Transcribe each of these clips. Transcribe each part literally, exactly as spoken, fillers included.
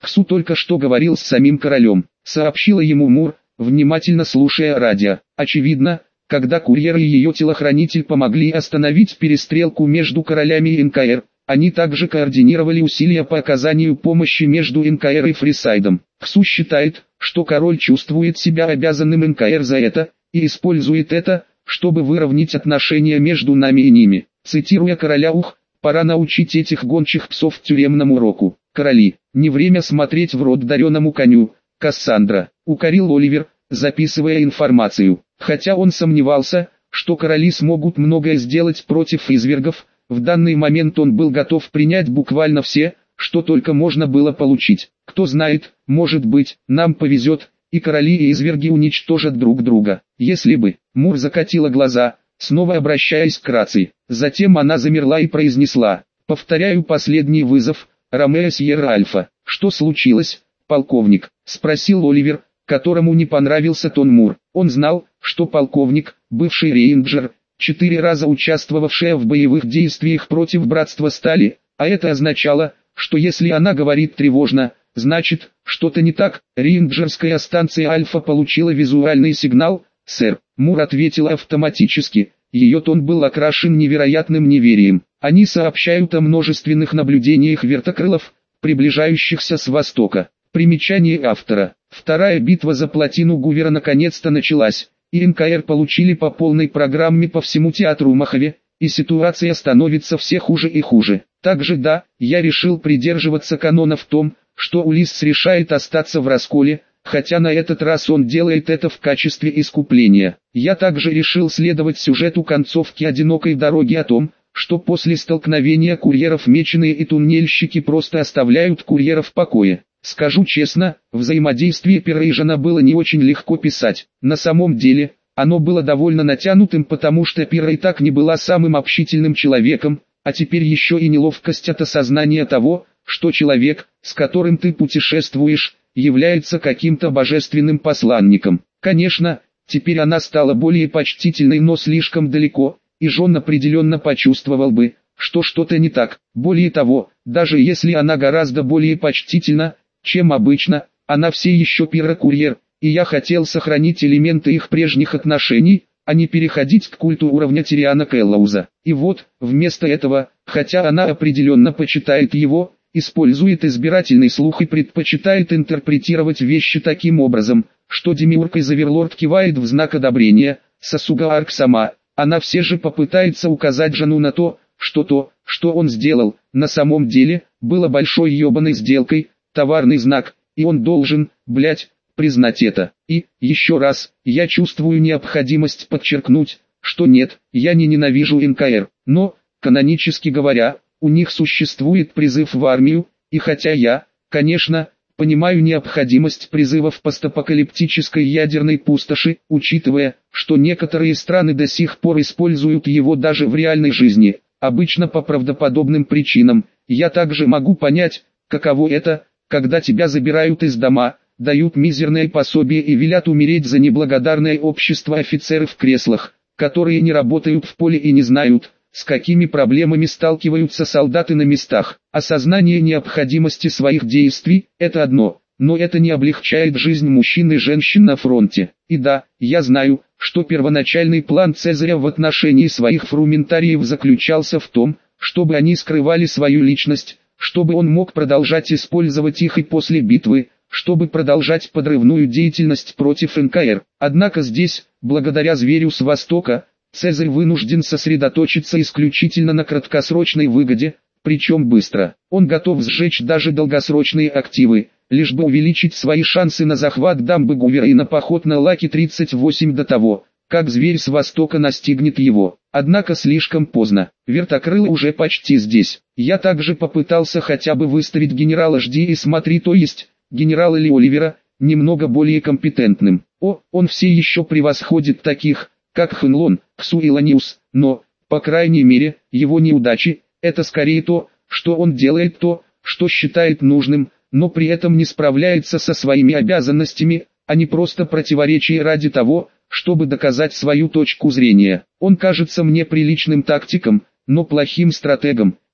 Ксу только что говорил с самим королем, сообщила ему Мур, внимательно слушая радио. Очевидно, когда курьер и ее телохранитель помогли остановить перестрелку между королями и эн ка эр, они также координировали усилия по оказанию помощи между эн ка эр и Фрисайдом. Ксу считает, что король чувствует себя обязанным эн ка эр за это, и использует это, чтобы выровнять отношения между нами и ними. Цитируя короля Ух, пора научить этих гончих псов тюремному уроку. Короли, не время смотреть в рот дареному коню, Кассандра, укорил Оливер, записывая информацию. Хотя он сомневался, что короли смогут многое сделать против извергов, в данный момент он был готов принять буквально все, что только можно было получить. Кто знает, может быть, нам повезет, и короли и изверги уничтожат друг друга. Если бы, Мур закатила глаза, снова обращаясь к рации. Затем она замерла и произнесла: «Повторяю последний вызов, Ромео Сьерра Альфа». «Что случилось, полковник?» — спросил Оливер, которому не понравился тон Мур. Он знал, что полковник, бывший рейнджер, четыре раза участвовавшая в боевых действиях против Братства Стали, а это означало, что если она говорит тревожно, значит, что-то не так. Рейнджерская станция Альфа получила визуальный сигнал, сэр. Мур ответила автоматически, ее тон был окрашен невероятным неверием. Они сообщают о множественных наблюдениях вертокрылов, приближающихся с востока. Примечание автора. Вторая битва за плотину Гувера наконец-то началась, и эн ка эр получили по полной программе по всему театру Махове, и ситуация становится все хуже и хуже. Также да, я решил придерживаться канона в том, что Улисс решает остаться в расколе, хотя на этот раз он делает это в качестве искупления. Я также решил следовать сюжету концовки «Одинокой дороги» о том, что после столкновения курьеров меченые и туннельщики просто оставляют курьера в покое. Скажу честно, взаимодействие Пирейжана было не очень легко писать. На самом деле, оно было довольно натянутым, потому что Пира и так не была самым общительным человеком, а теперь еще и неловкость от осознания того, что человек, с которым ты путешествуешь, является каким-то божественным посланником. Конечно, теперь она стала более почтительной, но слишком далеко, и Джон определенно почувствовал бы, что что-то не так. Более того, даже если она гораздо более почтительна, чем обычно, она все еще Пира-курьер, и я хотел сохранить элементы их прежних отношений, а не переходить к культу уровня Тириана Келлоуза. И вот, вместо этого, хотя она определенно почитает его, использует избирательный слух и предпочитает интерпретировать вещи таким образом, что Демиург из Оверлорд кивает в знак одобрения, Сасуга Арк сама, она все же попытается указать Жану на то, что то, что он сделал, на самом деле, было большой ебаной сделкой, товарный знак, и он должен, блять, признать это. И, еще раз, я чувствую необходимость подчеркнуть, что нет, я не ненавижу эн ка эр, но, канонически говоря, у них существует призыв в армию, и хотя я, конечно, понимаю необходимость призыва в постапокалиптической ядерной пустоши, учитывая, что некоторые страны до сих пор используют его даже в реальной жизни, обычно по правдоподобным причинам, я также могу понять, каково это, когда тебя забирают из дома, дают мизерное пособие и велят умереть за неблагодарное общество офицеров в креслах, которые не работают в поле и не знают, с какими проблемами сталкиваются солдаты на местах. Осознание необходимости своих действий – это одно, но это не облегчает жизнь мужчин и женщин на фронте. И да, я знаю, что первоначальный план Цезаря в отношении своих фрументариев заключался в том, чтобы они скрывали свою личность, чтобы он мог продолжать использовать их и после битвы, чтобы продолжать подрывную деятельность против эн ка эр. Однако здесь, благодаря зверю с востока, Цезарь вынужден сосредоточиться исключительно на краткосрочной выгоде, причем быстро. Он готов сжечь даже долгосрочные активы, лишь бы увеличить свои шансы на захват дамбы Гувера и на поход на Лаки тридцать восемь до того, как зверь с востока настигнет его. Однако слишком поздно, вертокрылы уже почти здесь. Я также попытался хотя бы выставить генерала Жди и Смотри, то есть, генерала Ли Оливера, немного более компетентным. О, он все еще превосходит таких, как Хэнлон, Ксу и Ланиус, но, по крайней мере, его неудачи – это скорее то, что он делает то, что считает нужным, но при этом не справляется со своими обязанностями, а не просто противоречие ради того, чтобы доказать свою точку зрения. Он кажется мне приличным тактиком, но плохим стратегом,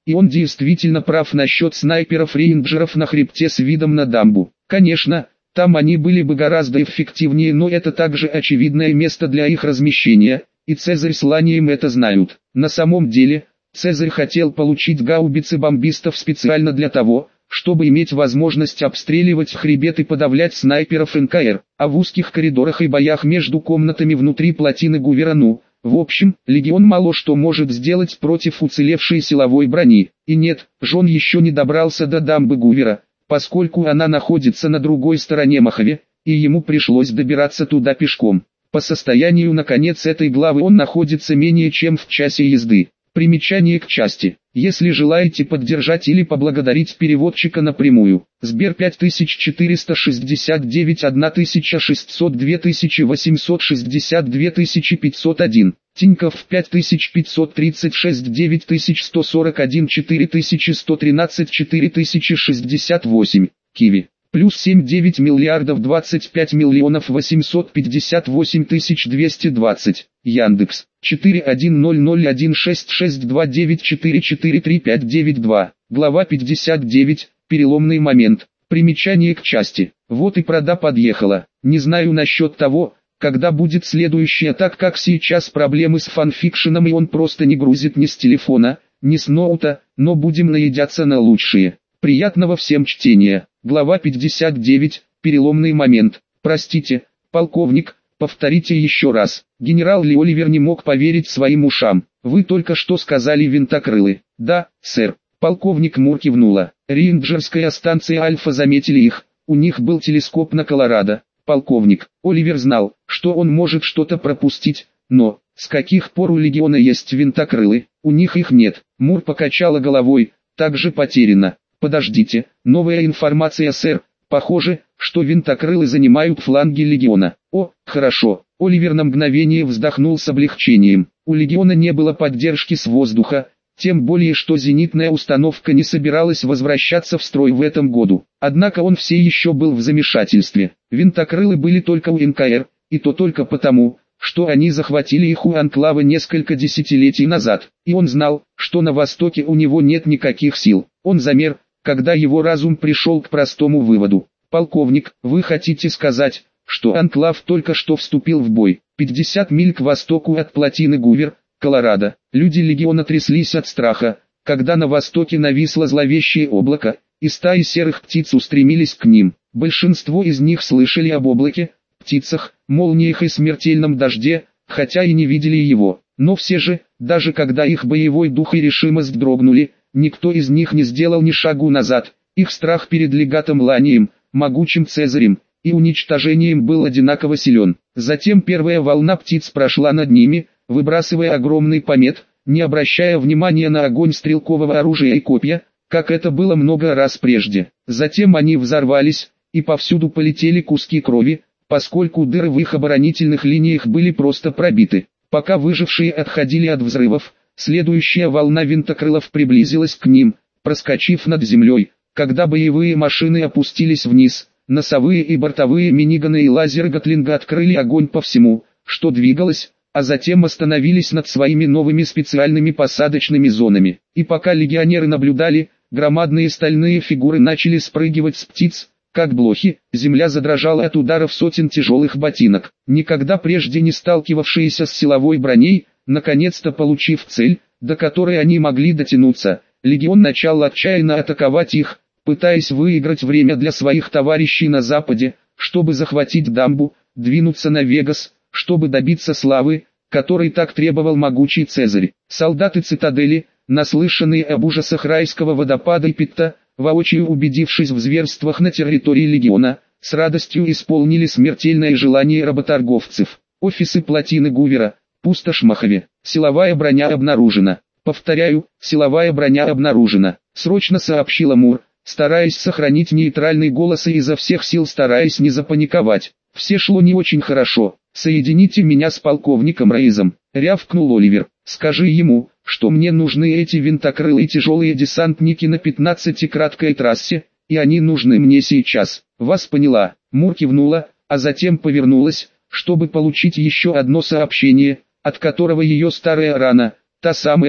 И он действительно прав насчет снайперов-рейнджеров на хребте с видом на дамбу. Конечно, там они были бы гораздо эффективнее, но это также очевидное место для их размещения, и Цезарь с Ланием это знают. На самом деле, Цезарь хотел получить гаубицы бомбистов специально для того, чтобы иметь возможность обстреливать хребет и подавлять снайперов эн ка эр, а в узких коридорах и боях между комнатами внутри плотины Гувера, ну, в общем, легион мало что может сделать против уцелевшей силовой брони. И нет, Жон еще не добрался до дамбы Гувера, поскольку она находится на другой стороне Мохаве, и ему пришлось добираться туда пешком. По состоянию на конец этой главы он находится менее чем в часе езды. Примечание к части. Если желаете поддержать или поблагодарить переводчика напрямую, Сбер пять тысяч четыреста шестьдесят девять тысяча шестьсот два тысячи восемьсот шестьдесят два тысячи пятьсот один, Тинькофф пять тысяч пятьсот тридцать шесть девять тысяч сто сорок один четыре тысячи сто тринадцать четыре тысячи шестьдесят восемь, Киви. Плюс семь девять миллиардов двадцать пять миллионов восемьсот пятьдесят восемь тысяч двести двадцать. Яндекс. четыре один ноль ноль один шесть шесть два девять четыре четыре три пять девять два. Глава пятьдесят девять. Переломный момент. Примечание к части. Вот и Прада подъехала. Не знаю насчет того, когда будет следующая, так как сейчас проблемы с фанфикшеном и он просто не грузит ни с телефона, ни с ноута, но будем наедяться на лучшие. Приятного всем чтения. Глава пятьдесят девять. Переломный момент. Простите, полковник, повторите еще раз. Генерал Ли Оливер не мог поверить своим ушам. Вы только что сказали винтокрылы. Да, сэр. Полковник Мур кивнула. Рейнджерская станция Альфа заметили их. У них был телескоп на Колорадо. Полковник. Оливер знал, что он может что-то пропустить, но с каких пор у легиона есть винтокрылы? У них их нет. Мур покачала головой, также потеряна. Подождите, новая информация, сэр. Похоже, что винтокрылы занимают фланги легиона. О, хорошо. Оливер на мгновение вздохнул с облегчением. У легиона не было поддержки с воздуха, тем более что зенитная установка не собиралась возвращаться в строй в этом году. Однако он все еще был в замешательстве. Винтокрылы были только у эн ка эр, и то только потому, что они захватили их у Анклава несколько десятилетий назад. И он знал, что на востоке у него нет никаких сил. Он замер, когда его разум пришел к простому выводу. «Полковник, вы хотите сказать, что Анклав только что вступил в бой?» пятьдесят миль к востоку от плотины Гувер, Колорадо. Люди легиона тряслись от страха, когда на востоке нависло зловещее облако, и стаи серых птиц устремились к ним. Большинство из них слышали об облаке, птицах, молниях и смертельном дожде, хотя и не видели его. Но все же, даже когда их боевой дух и решимость дрогнули, никто из них не сделал ни шагу назад. Их страх перед легатом Ланием, могучим Цезарем, и уничтожением был одинаково силен. Затем первая волна птиц прошла над ними, выбрасывая огромный помет, не обращая внимания на огонь стрелкового оружия и копья, как это было много раз прежде. Затем они взорвались, и повсюду полетели куски крови, поскольку дыры в их оборонительных линиях были просто пробиты. Пока выжившие отходили от взрывов, следующая волна винтокрылов приблизилась к ним, проскочив над землей. Когда боевые машины опустились вниз, носовые и бортовые миниганы и лазеры Гатлинга открыли огонь по всему, что двигалось, а затем остановились над своими новыми специальными посадочными зонами. И пока легионеры наблюдали, громадные стальные фигуры начали спрыгивать с птиц, как блохи. Земля задрожала от ударов сотен тяжелых ботинок. Никогда прежде не сталкивавшиеся с силовой броней, наконец-то получив цель, до которой они могли дотянуться, легион начал отчаянно атаковать их, пытаясь выиграть время для своих товарищей на западе, чтобы захватить дамбу, двинуться на Вегас, чтобы добиться славы, которой так требовал могучий Цезарь. Солдаты цитадели, наслышанные об ужасах райского водопада и Питта, воочию убедившись в зверствах на территории легиона, с радостью исполнили смертельное желание работорговцев. Офисы плотины Гувера, пустошь Мохаве, силовая броня обнаружена. Повторяю, силовая броня обнаружена, срочно сообщила Мур, стараясь сохранить нейтральный голос и изо всех сил стараясь не запаниковать. Все шло не очень хорошо. «Соедините меня с полковником Рейзом», — рявкнул Оливер. «Скажи ему, что мне нужны эти винтокрылые тяжелые десантники на пятнадцатикраткой трассе, и они нужны мне сейчас». «Вас поняла», — Мур кивнула, а затем повернулась, чтобы получить еще одно сообщение, от которого ее старая рана, та самая,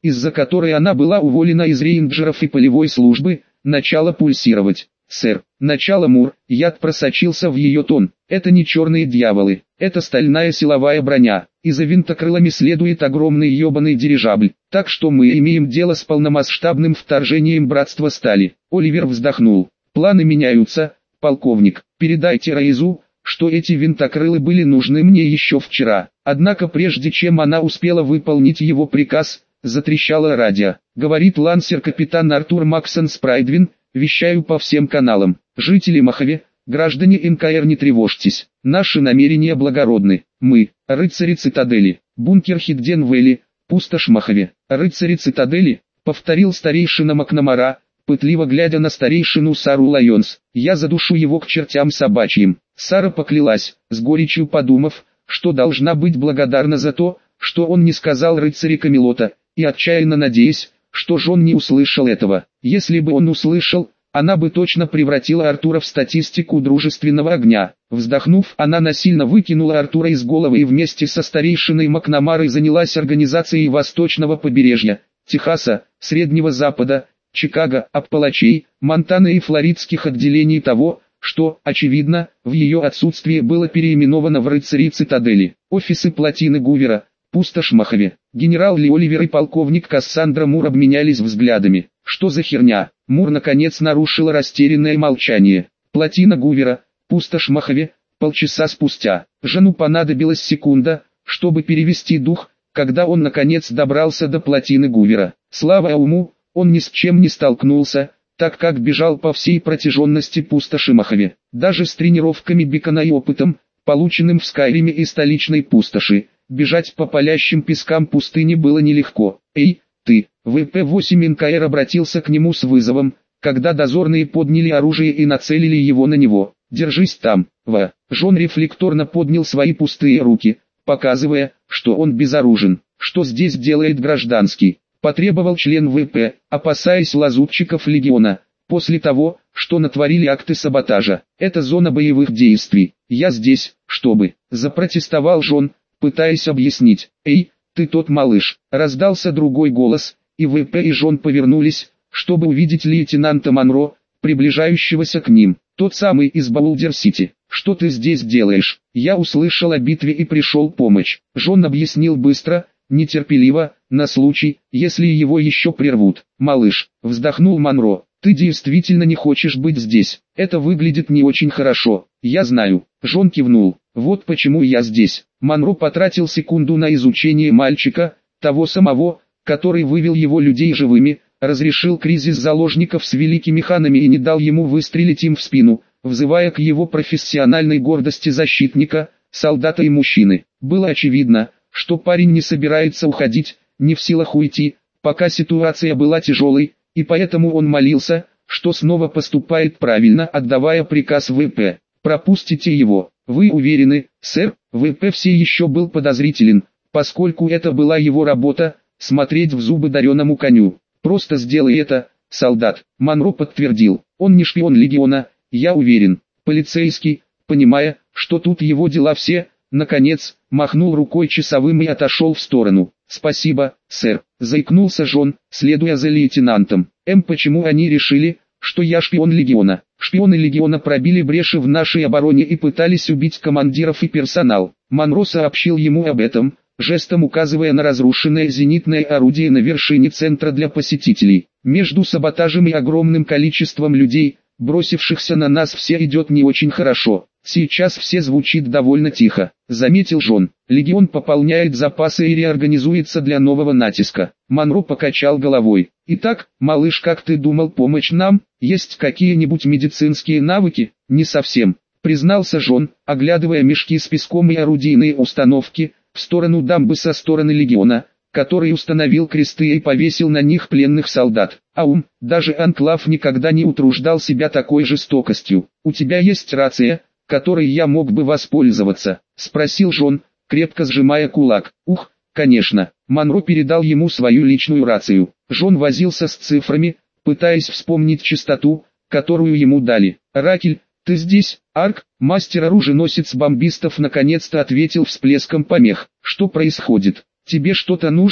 из-за которой она была уволена из рейнджеров и полевой службы, начала пульсировать. «Сэр, начало Мур», яд просочился в ее тон. «Это не черные дьяволы, это стальная силовая броня, и за винтокрылами следует огромный ебаный дирижабль, так что мы имеем дело с полномасштабным вторжением Братства Стали». Оливер вздохнул. «Планы меняются, полковник. Передайте Раизу, что эти винтокрылы были нужны мне еще вчера». Однако прежде чем она успела выполнить его приказ, затрещало радио. Говорит лансер-капитан Артур Максон Спрайдвин: «Вещаю по всем каналам. Жители Мохаве, граждане эн ка эр, не тревожьтесь. Наши намерения благородны. Мы, рыцари Цитадели, бункер Хидден-Вэлли, пустошь Мохаве». «Рыцари Цитадели», повторил старейшина Макнамара, пытливо глядя на старейшину Сару Лайонс. «Я задушу его к чертям собачьим». Сара поклялась, с горечью подумав, что должна быть благодарна за то, что он не сказал рыцари Камелота, и отчаянно надеясь, что Джон не услышал этого. Если бы он услышал, она бы точно превратила Артура в статистику дружественного огня. Вздохнув, она насильно выкинула Артура из головы и вместе со старейшиной Макнамарой занялась организацией восточного побережья, Техаса, Среднего Запада, Чикаго, Аппалачей, Монтаны и флоридских отделений того, что, очевидно, в ее отсутствии было переименовано в рыцари Цитадели. Офисы плотины Гувера, пустошь Мохаве. Генерал Ли Оливер и полковник Кассандра Мур обменялись взглядами. «Что за херня?» Мур наконец нарушила растерянное молчание. «Плотина Гувера, пустошь Мохаве». Полчаса спустя, Жану понадобилась секунда, чтобы перевести дух, когда он наконец добрался до плотины Гувера. Слава Ауму, он ни с чем не столкнулся, так как бежал по всей протяженности пустоши Мохаве. Даже с тренировками Бикона и опытом, полученным в Скайриме и столичной пустоши, бежать по палящим пескам пустыни было нелегко. «Эй, ты!» вэ пэ восемь эн ка эр обратился к нему с вызовом, когда дозорные подняли оружие и нацелили его на него. «Держись там, В». Джон рефлекторно поднял свои пустые руки, показывая, что он безоружен. «Что здесь делает гражданский?» — потребовал член вэ пэ, опасаясь лазутчиков легиона. «После того, что натворили акты саботажа, это зона боевых действий. Я здесь, чтобы...» — запротестовал Джон, пытаясь объяснить. «Эй, ты тот малыш!» — раздался другой голос, и вэ пэ и Джон повернулись, чтобы увидеть лейтенанта Монро, приближающегося к ним. «Тот самый из Баулдер-Сити. Что ты здесь делаешь?» «Я услышал о битве и пришел помочь». Джон объяснил быстро, нетерпеливо, на случай, если его еще прервут. «Малыш», — вздохнул Монро, — «ты действительно не хочешь быть здесь. Это выглядит не очень хорошо». «Я знаю». Джон кивнул. «Вот почему я здесь». Монро потратил секунду на изучение мальчика, того самого, который вывел его людей живыми, разрешил кризис заложников с великими ханами и не дал ему выстрелить им в спину, взывая к его профессиональной гордости защитника, солдата и мужчины. Было очевидно, что парень не собирается уходить, не в силах уйти, пока ситуация была тяжелой, и поэтому он молился, что снова поступает правильно, отдавая приказ вэ пэ. «Пропустите его». «Вы уверены, сэр?» вэ пэ все еще был подозрителен, поскольку это была его работа, смотреть в зубы дареному коню. «Просто сделай это, солдат», — Монро подтвердил. «Он не шпион легиона, я уверен». Полицейский, понимая, что тут его дела все, наконец, махнул рукой часовым и отошел в сторону. «Спасибо, сэр», — заикнулся Джон, следуя за лейтенантом. «Эм, почему они решили, что я шпион легиона?» «Шпионы легиона пробили бреши в нашей обороне и пытались убить командиров и персонал». Монро сообщил ему об этом, жестом указывая на разрушенное зенитное орудие на вершине центра для посетителей. «Между саботажем и огромным количеством людей, бросившихся на нас, все идет не очень хорошо. Сейчас все звучит довольно тихо», — заметил Джон. «Легион пополняет запасы и реорганизуется для нового натиска». Монро покачал головой. «Итак, малыш, как ты думал, помочь нам? Есть какие-нибудь медицинские навыки?» «Не совсем», — признался Джон, оглядывая мешки с песком и орудийные установки, в сторону дамбы со стороны легиона, который установил кресты и повесил на них пленных солдат. «Аум, даже Анклав никогда не утруждал себя такой жестокостью. У тебя есть рация, которой я мог бы воспользоваться?» — спросил Джон, крепко сжимая кулак. «Ух, конечно». Монро передал ему свою личную рацию. Джон возился с цифрами, пытаясь вспомнить частоту, которую ему дали. «Ракель, ты здесь?» «Арк, мастер-оруженосец бомбистов, наконец-то ответил всплеском помех. «Что происходит? Тебе что-то нужно?»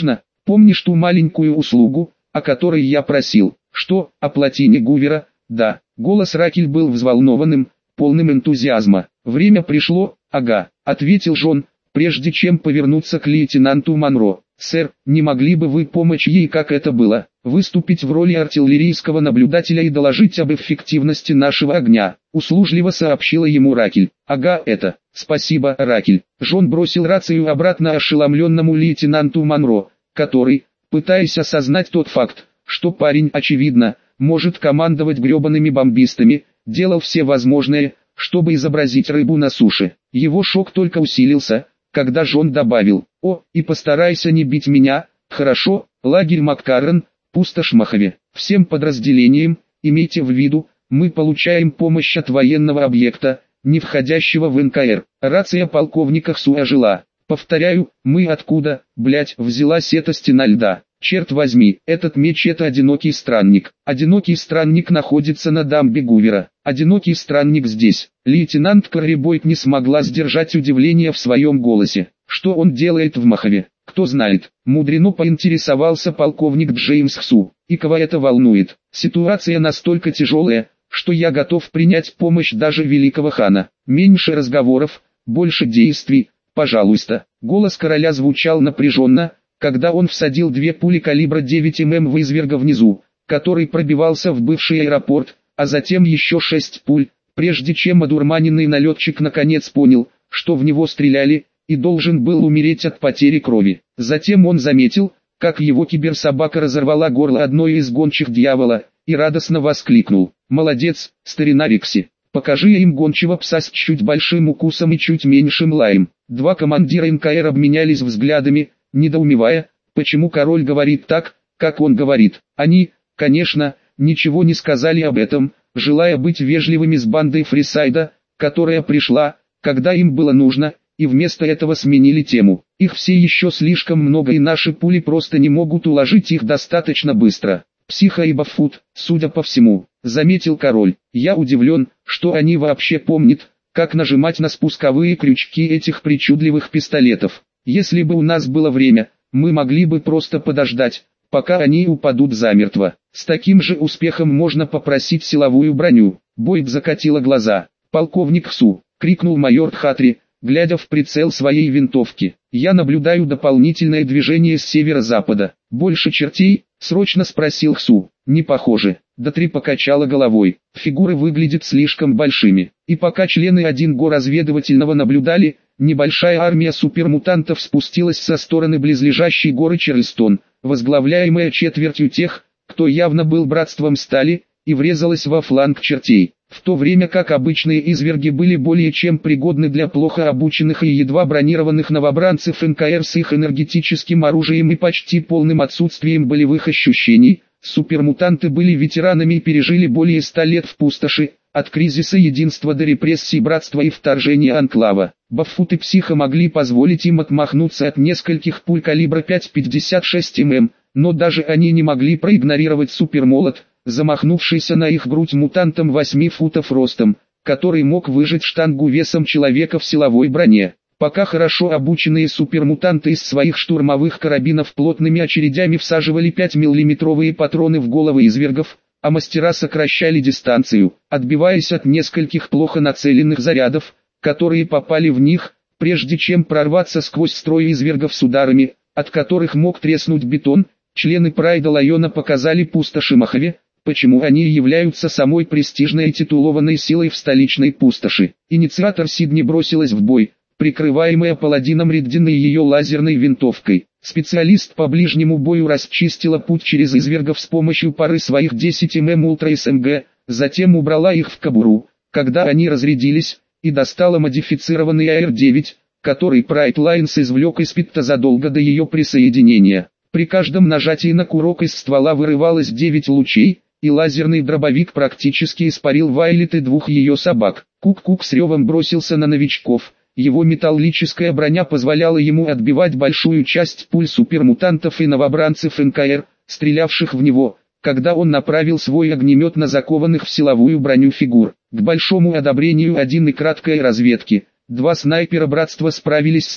помнишь ту маленькую услугу, о которой я просил? Что, о плотине Гувера? Да. Голос Ракель был взволнованным, полным энтузиазма. Время пришло, ага, ответил Джон, прежде чем повернуться к лейтенанту Монро. Сэр, не могли бы вы помочь ей, как это было, выступить в роли артиллерийского наблюдателя и доложить об эффективности нашего огня? Услужливо сообщила ему Ракель. Ага, это. Спасибо, Ракель. Джон бросил рацию обратно ошеломленному лейтенанту Монро, который, пытаясь осознать тот факт, что парень, очевидно, может командовать гребаными бомбистами, делал все возможное, чтобы изобразить рыбу на суше. Его шок только усилился, когда Джон добавил: «О, и постарайся не бить меня, хорошо?» Лагерь Маккаррон, пустошь Мохаве. Всем подразделениям, имейте в виду, мы получаем помощь от военного объекта, не входящего в эн ка эр. Рация полковника Хсу ожила. Повторяю, мы откуда, блять, взялась эта стена льда? Черт возьми, этот меч — это одинокий странник. Одинокий странник находится на дамбе Гувера. Одинокий странник здесь. Лейтенант Клэри Бойд не смогла сдержать удивление в своем голосе. Что он делает в Мохаве? Кто знает. Мудрено поинтересовался полковник Джеймс Хсу. И кого это волнует? Ситуация настолько тяжелая, что я готов принять помощь даже великого хана. Меньше разговоров, больше действий, пожалуйста. Голос короля звучал напряженно, когда он всадил две пули калибра девять миллиметров в изверга внизу, который пробивался в бывший аэропорт, а затем еще шесть пуль, прежде чем одурманенный налетчик наконец понял, что в него стреляли, и должен был умереть от потери крови. Затем он заметил, как его киберсобака разорвала горло одной из гончих дьявола, и радостно воскликнул: «Молодец, старина Рикси, покажи им гончего пса с чуть большим укусом и чуть меньшим лаем». Два командира эн ка эр обменялись взглядами, недоумевая, почему король говорит так, как он говорит. Они, конечно, ничего не сказали об этом, желая быть вежливыми с бандой Фрисайда, которая пришла, когда им было нужно, и вместо этого сменили тему. Их все еще слишком много, и наши пули просто не могут уложить их достаточно быстро. Психа и Баффут, судя по всему, заметил король. Я удивлен, что они вообще помнят, как нажимать на спусковые крючки этих причудливых пистолетов. Если бы у нас было время, мы могли бы просто подождать, пока они упадут замертво. С таким же успехом можно попросить силовую броню. Бойд закатила глаза. «Полковник Хсу!» — крикнул майор Хатри, глядя в прицел своей винтовки. «Я наблюдаю дополнительное движение с северо-запада. Больше чертей?» — срочно спросил Хсу. «Не похоже». Датри покачала головой. «Фигуры выглядят слишком большими». И пока члены один го разведывательного наблюдали, небольшая армия супермутантов спустилась со стороны близлежащей горы Чарльстон, возглавляемая четвертью тех, кто явно был братством стали, и врезалась во фланг чертей. В то время как обычные изверги были более чем пригодны для плохо обученных и едва бронированных новобранцев эн ка эр с их энергетическим оружием и почти полным отсутствием болевых ощущений, супермутанты были ветеранами и пережили более ста лет в пустоши, от кризиса единства до репрессий братства и вторжения анклава. Баффут и Психа могли позволить им отмахнуться от нескольких пуль калибра пять пятьдесят шесть миллиметров, но даже они не могли проигнорировать супермолот, замахнувшийся на их грудь мутантом восьми футов ростом, который мог выжать штангу весом человека в силовой броне. Пока хорошо обученные супермутанты из своих штурмовых карабинов плотными очередями всаживали пятимиллиметровые патроны в головы извергов, а мастера сокращали дистанцию, отбиваясь от нескольких плохо нацеленных зарядов, которые попали в них, прежде чем прорваться сквозь строй извергов с ударами, от которых мог треснуть бетон. Члены Прайда Лайона показали пустоши Мохаве, почему они являются самой престижной и титулованной силой в столичной пустоши. Инициатор Сидни бросилась в бой, прикрываемая паладином Риддин и ее лазерной винтовкой. Специалист по ближнему бою расчистила путь через извергов с помощью пары своих десять миллиметров Ультра эс эм гэ, затем убрала их в кобуру, когда они разрядились, и достала модифицированный а эр девять, который Прайд Лайнс извлек из питта задолго до ее присоединения. При каждом нажатии на курок из ствола вырывалось девять лучей, и лазерный дробовик практически испарил Вайлет и двух ее собак. Кук-Кук с ревом бросился на новичков. Его металлическая броня позволяла ему отбивать большую часть пуль супермутантов и новобранцев эн ка эр, стрелявших в него, когда он направил свой огнемет на закованных в силовую броню фигур. К большому одобрению один и краткой разведки, два снайпера братства справились с ним.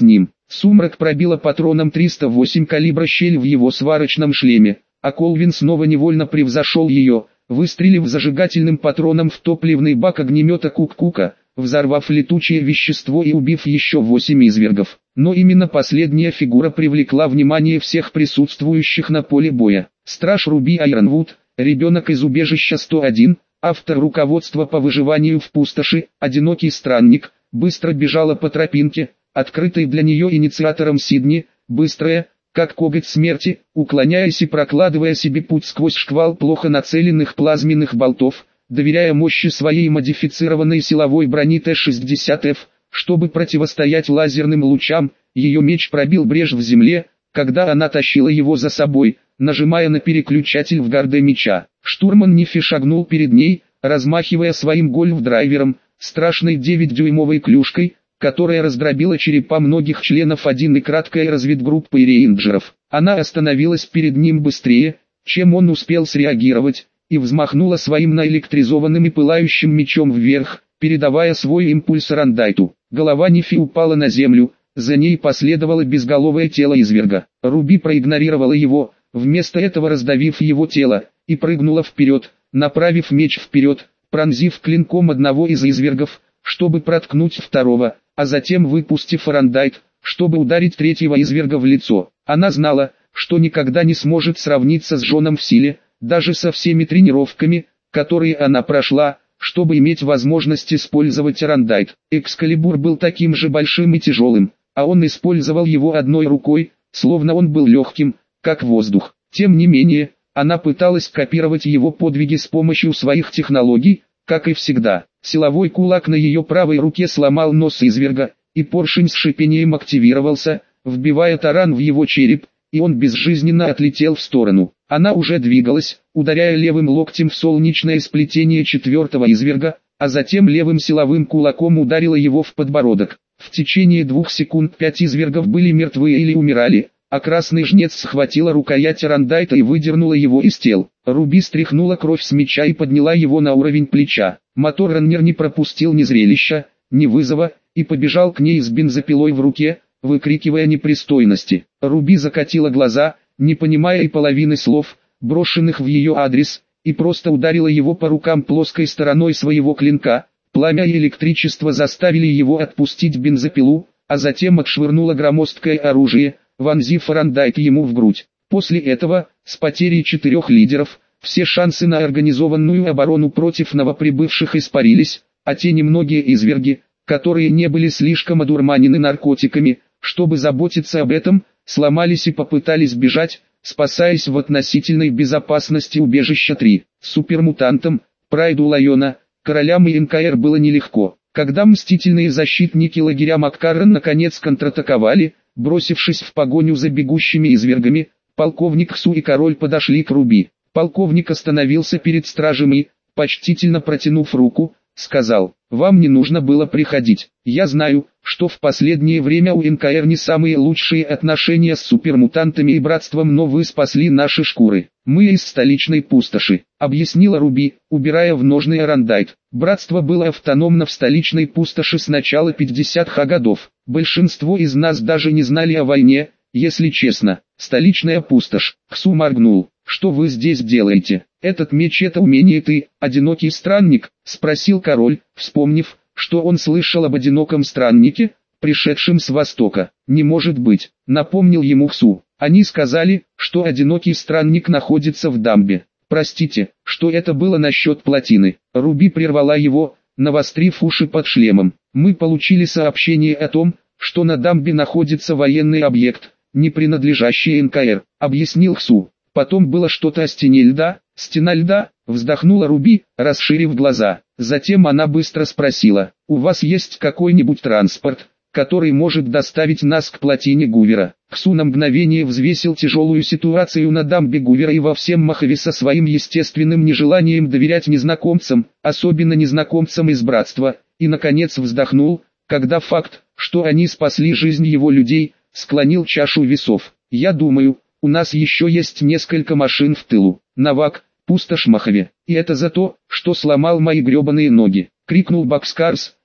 Сумрак пробила патроном триста восемь калибра щель в его сварочном шлеме, а Колвин снова невольно превзошел ее, выстрелив зажигательным патроном в топливный бак огнемета Кук-Кука, взорвав летучее вещество и убив еще восемь извергов. Но именно последняя фигура привлекла внимание всех присутствующих на поле боя. Страж Руби Айронвуд, ребенок из убежища сто один, автор руководства по выживанию в пустоши, одинокий странник, быстро бежала по тропинке, открытой для нее инициатором Сидни, быстрая, как коготь смерти, уклоняясь и прокладывая себе путь сквозь шквал плохо нацеленных плазменных болтов, доверяя мощи своей модифицированной силовой брони Т шестьдесят эф, чтобы противостоять лазерным лучам. Ее меч пробил брешь в земле, когда она тащила его за собой, нажимая на переключатель в гарде меча. Штурман Нифи шагнул перед ней, размахивая своим гольф-драйвером, страшной девятидюймовой клюшкой, которая раздробила черепа многих членов один и краткой разведгруппы рейнджеров. Она остановилась перед ним быстрее, чем он успел среагировать, и взмахнула своим наэлектризованным и пылающим мечом вверх, передавая свой импульс Рандайту. Голова Нифи упала на землю, за ней последовало безголовое тело изверга. Руби проигнорировала его, вместо этого раздавив его тело, и прыгнула вперед, направив меч вперед, пронзив клинком одного из извергов, чтобы проткнуть второго, а затем выпустив Рандайт, чтобы ударить третьего изверга в лицо. Она знала, что никогда не сможет сравниться с Джоном в силе, даже со всеми тренировками, которые она прошла, чтобы иметь возможность использовать Рандайт. Экскалибур был таким же большим и тяжелым, а он использовал его одной рукой, словно он был легким, как воздух. Тем не менее, она пыталась копировать его подвиги с помощью своих технологий, как и всегда. Силовой кулак на ее правой руке сломал нос изверга, и поршень с шипением активировался, вбивая таран в его череп, и он безжизненно отлетел в сторону. Она уже двигалась, ударяя левым локтем в солнечное сплетение четвертого изверга, а затем левым силовым кулаком ударила его в подбородок. В течение двух секунд пять извергов были мертвы или умирали, а красный жнец схватила рукоять Рандайта и выдернула его из тел. Руби стряхнула кровь с меча и подняла его на уровень плеча. Моторраннер не пропустил ни зрелища, ни вызова, и побежал к ней с бензопилой в руке, выкрикивая непристойности. Руби закатила глаза, не понимая и половины слов, брошенных в ее адрес, и просто ударила его по рукам плоской стороной своего клинка. Пламя и электричество заставили его отпустить бензопилу, а затем отшвырнула громоздкое оружие, вонзив Рандайт ему в грудь. После этого, с потерей четырех лидеров, все шансы на организованную оборону против новоприбывших испарились, а те немногие изверги, которые не были слишком одурманены наркотиками, чтобы заботиться об этом, сломались и попытались бежать, спасаясь в относительной безопасности убежища три. Супермутантам, Прайду Лайона, королям и эн ка эр было нелегко. Когда мстительные защитники лагеря Маккаррон наконец контратаковали, бросившись в погоню за бегущими извергами, полковник Ксу и король подошли к Руби. Полковник остановился перед стражем и, почтительно протянув руку, сказал: «Вам не нужно было приходить. Я знаю, что в последнее время у эн ка эр не самые лучшие отношения с супермутантами и братством, но вы спасли наши шкуры. Мы из столичной пустоши», — объяснила Руби, убирая в ножны Рандайт. Братство было автономно в столичной пустоши с начала пятидесятых годов. Большинство из нас даже не знали о войне, если честно. Столичная пустошь. Ксу моргнул. «Что вы здесь делаете? Этот меч — это умение ты, одинокий странник?» — спросил король, вспомнив, что он слышал об одиноком страннике, пришедшем с востока. «Не может быть», — напомнил ему Ксу. «Они сказали, что одинокий странник находится в дамбе. Простите, что это было насчет плотины?» Руби прервала его, навострив уши под шлемом. «Мы получили сообщение о том, что на дамбе находится военный объект, не принадлежащий эн ка эр», — объяснил Ксу. «Потом было что-то о стене льда». «Стена льда?» — вздохнула Руби, расширив глаза. Затем она быстро спросила: «У вас есть какой-нибудь транспорт, который может доставить нас к плотине Гувера?» Ксу на мгновение взвесил тяжелую ситуацию на дамбе Гувера и во всем Махове со своим естественным нежеланием доверять незнакомцам, особенно незнакомцам из братства, и наконец вздохнул, когда факт, что они спасли жизнь его людей, склонил чашу весов. «Я думаю, у нас еще есть несколько машин в тылу. Навак, пустошь Махове. И это за то, что сломал мои гребаные ноги», — крикнул Бокскарс,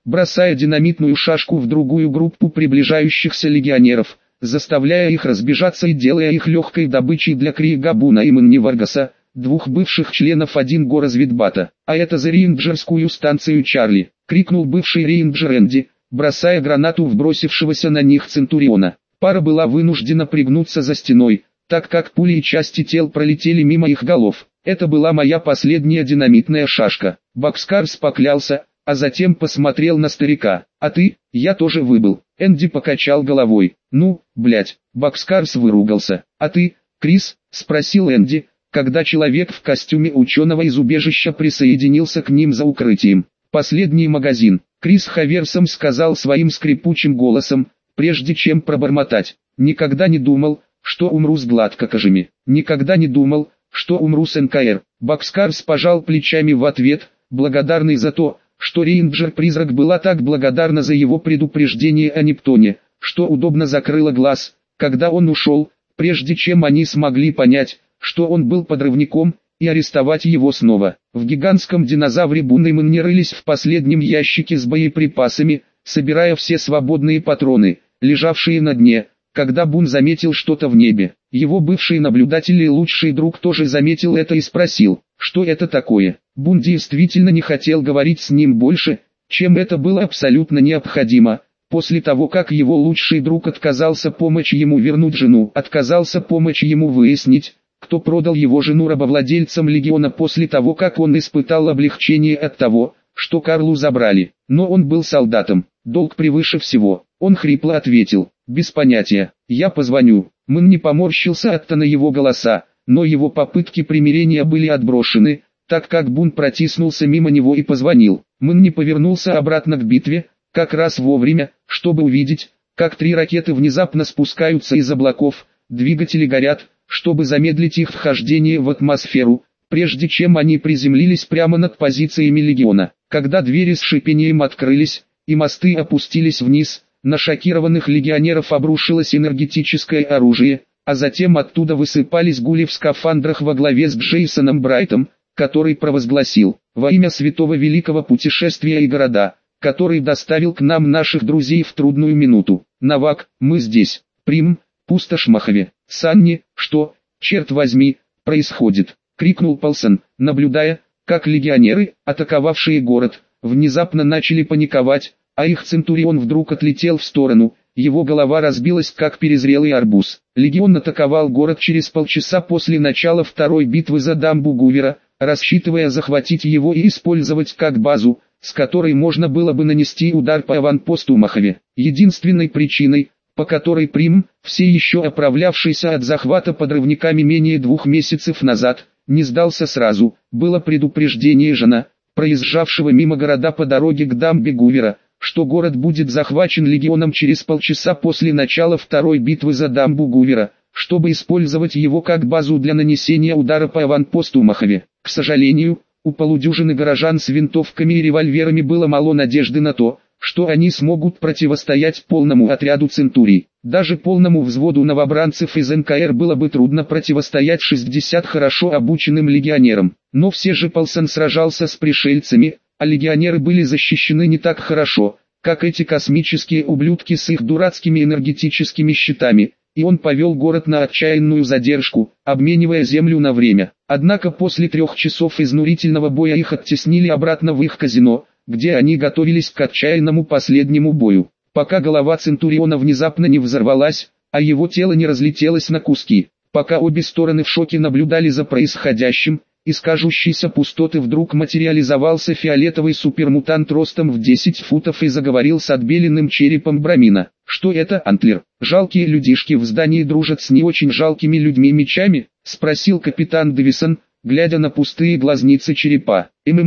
бросая динамитную шашку в другую группу приближающихся легионеров, заставляя их разбежаться и делая их легкой добычей для Крига Буна и Манни Варгаса, двух бывших членов один го разведбата. «А это за рейнджерскую станцию Чарли!» — крикнул бывший рейнджер Энди, бросая гранату в бросившегося на них Центуриона. Пара была вынуждена пригнуться за стеной, так как пули и части тел пролетели мимо их голов. «Это была моя последняя динамитная шашка». Бокскарс поклялся, а затем посмотрел на старика. «А ты?» «Я тоже выбыл». Энди покачал головой. «Ну, блять». Бокскарс выругался. «А ты, Крис?» — спросил Энди, когда человек в костюме ученого из убежища присоединился к ним за укрытием. «Последний магазин». Крис Хаверсом сказал своим скрипучим голосом, прежде чем пробормотать. «Никогда не думал, что умру с гладкокожими. Никогда не думал, что умру с эн ка эр». Бокскарс пожал плечами в ответ, благодарный за то, что рейнджер-призрак была так благодарна за его предупреждение о Нептуне, что удобно закрыла глаз, когда он ушел, прежде чем они смогли понять, что он был подрывником, и арестовать его снова. В гигантском динозавре Буннейман не рылись в последнем ящике с боеприпасами, собирая все свободные патроны, лежавшие на дне, когда Бун заметил что-то в небе. Его бывший наблюдатель и лучший друг тоже заметил это и спросил, что это такое. Бун действительно не хотел говорить с ним больше, чем это было абсолютно необходимо. После того, как его лучший друг отказался помочь ему вернуть жену, отказался помочь ему выяснить, кто продал его жену рабовладельцам Легиона после того, как он испытал облегчение от того, что Карлу забрали. Но он был солдатом, долг превыше всего. Он хрипло ответил, без понятия, я позвоню. Мэн не поморщился от тона его голоса, но его попытки примирения были отброшены, так как Бун протиснулся мимо него и позвонил. Мэн не повернулся обратно к битве, как раз вовремя, чтобы увидеть, как три ракеты внезапно спускаются из облаков, двигатели горят, чтобы замедлить их вхождение в атмосферу, прежде чем они приземлились прямо над позициями Легиона. Когда двери с шипением открылись, и мосты опустились вниз, на шокированных легионеров обрушилось энергетическое оружие, а затем оттуда высыпались гули в скафандрах во главе с Джейсоном Брайтом, который провозгласил, во имя святого великого путешествия и города, который доставил к нам наших друзей в трудную минуту. Навак, мы здесь. Прим, пустошь Махове. Санни, что, черт возьми, происходит? Крикнул Полсон, наблюдая, как легионеры, атаковавшие город, внезапно начали паниковать, а их Центурион вдруг отлетел в сторону, его голова разбилась как перезрелый арбуз. Легион атаковал город через полчаса после начала второй битвы за дамбу Гувера, рассчитывая захватить его и использовать как базу, с которой можно было бы нанести удар по аванпосту Махове. Единственной причиной, по которой Прим, все еще оправлявшийся от захвата подрывниками менее двух месяцев назад, не сдался сразу, было предупреждение Жана, проезжавшего мимо города по дороге к дамбе Гувера, что город будет захвачен легионом через полчаса после начала второй битвы за дамбу Гувера, чтобы использовать его как базу для нанесения удара по аванпосту Махове. К сожалению, у полудюжины горожан с винтовками и револьверами было мало надежды на то, что они смогут противостоять полному отряду Центурий. Даже полному взводу новобранцев из эн ка эр было бы трудно противостоять шестидесяти хорошо обученным легионерам. Но все же Полсон сражался с пришельцами, а легионеры были защищены не так хорошо, как эти космические ублюдки с их дурацкими энергетическими щитами, и он повел город на отчаянную задержку, обменивая землю на время. Однако после трех часов изнурительного боя их оттеснили обратно в их казино, где они готовились к отчаянному последнему бою. Пока голова Центуриона внезапно не взорвалась, а его тело не разлетелось на куски, пока обе стороны в шоке наблюдали за происходящим, из кажущейся пустоты вдруг материализовался фиолетовый супермутант ростом в десять футов и заговорил с отбеленным черепом Брамина. «Что это, Антлер? Жалкие людишки в здании дружат с не очень жалкими людьми-мечами?» — спросил капитан Дэвисон, глядя на пустые глазницы черепа.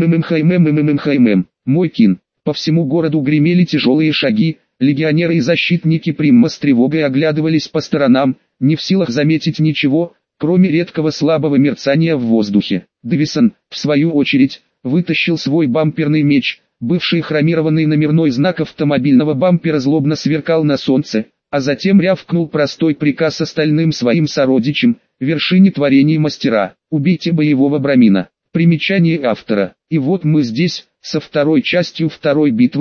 «МММХМММХММ, мой кин». По всему городу гремели тяжелые шаги, легионеры и защитники Примма с тревогой оглядывались по сторонам, не в силах заметить ничего, кроме редкого слабого мерцания в воздухе. Дэвисон, в свою очередь, вытащил свой бамперный меч, бывший хромированный номерной знак автомобильного бампера злобно сверкал на солнце, а затем рявкнул простой приказ остальным своим сородичам, вершине творений мастера: «Убейте боевого Брамина». Примечание автора. И вот мы здесь, со второй частью второй битвы,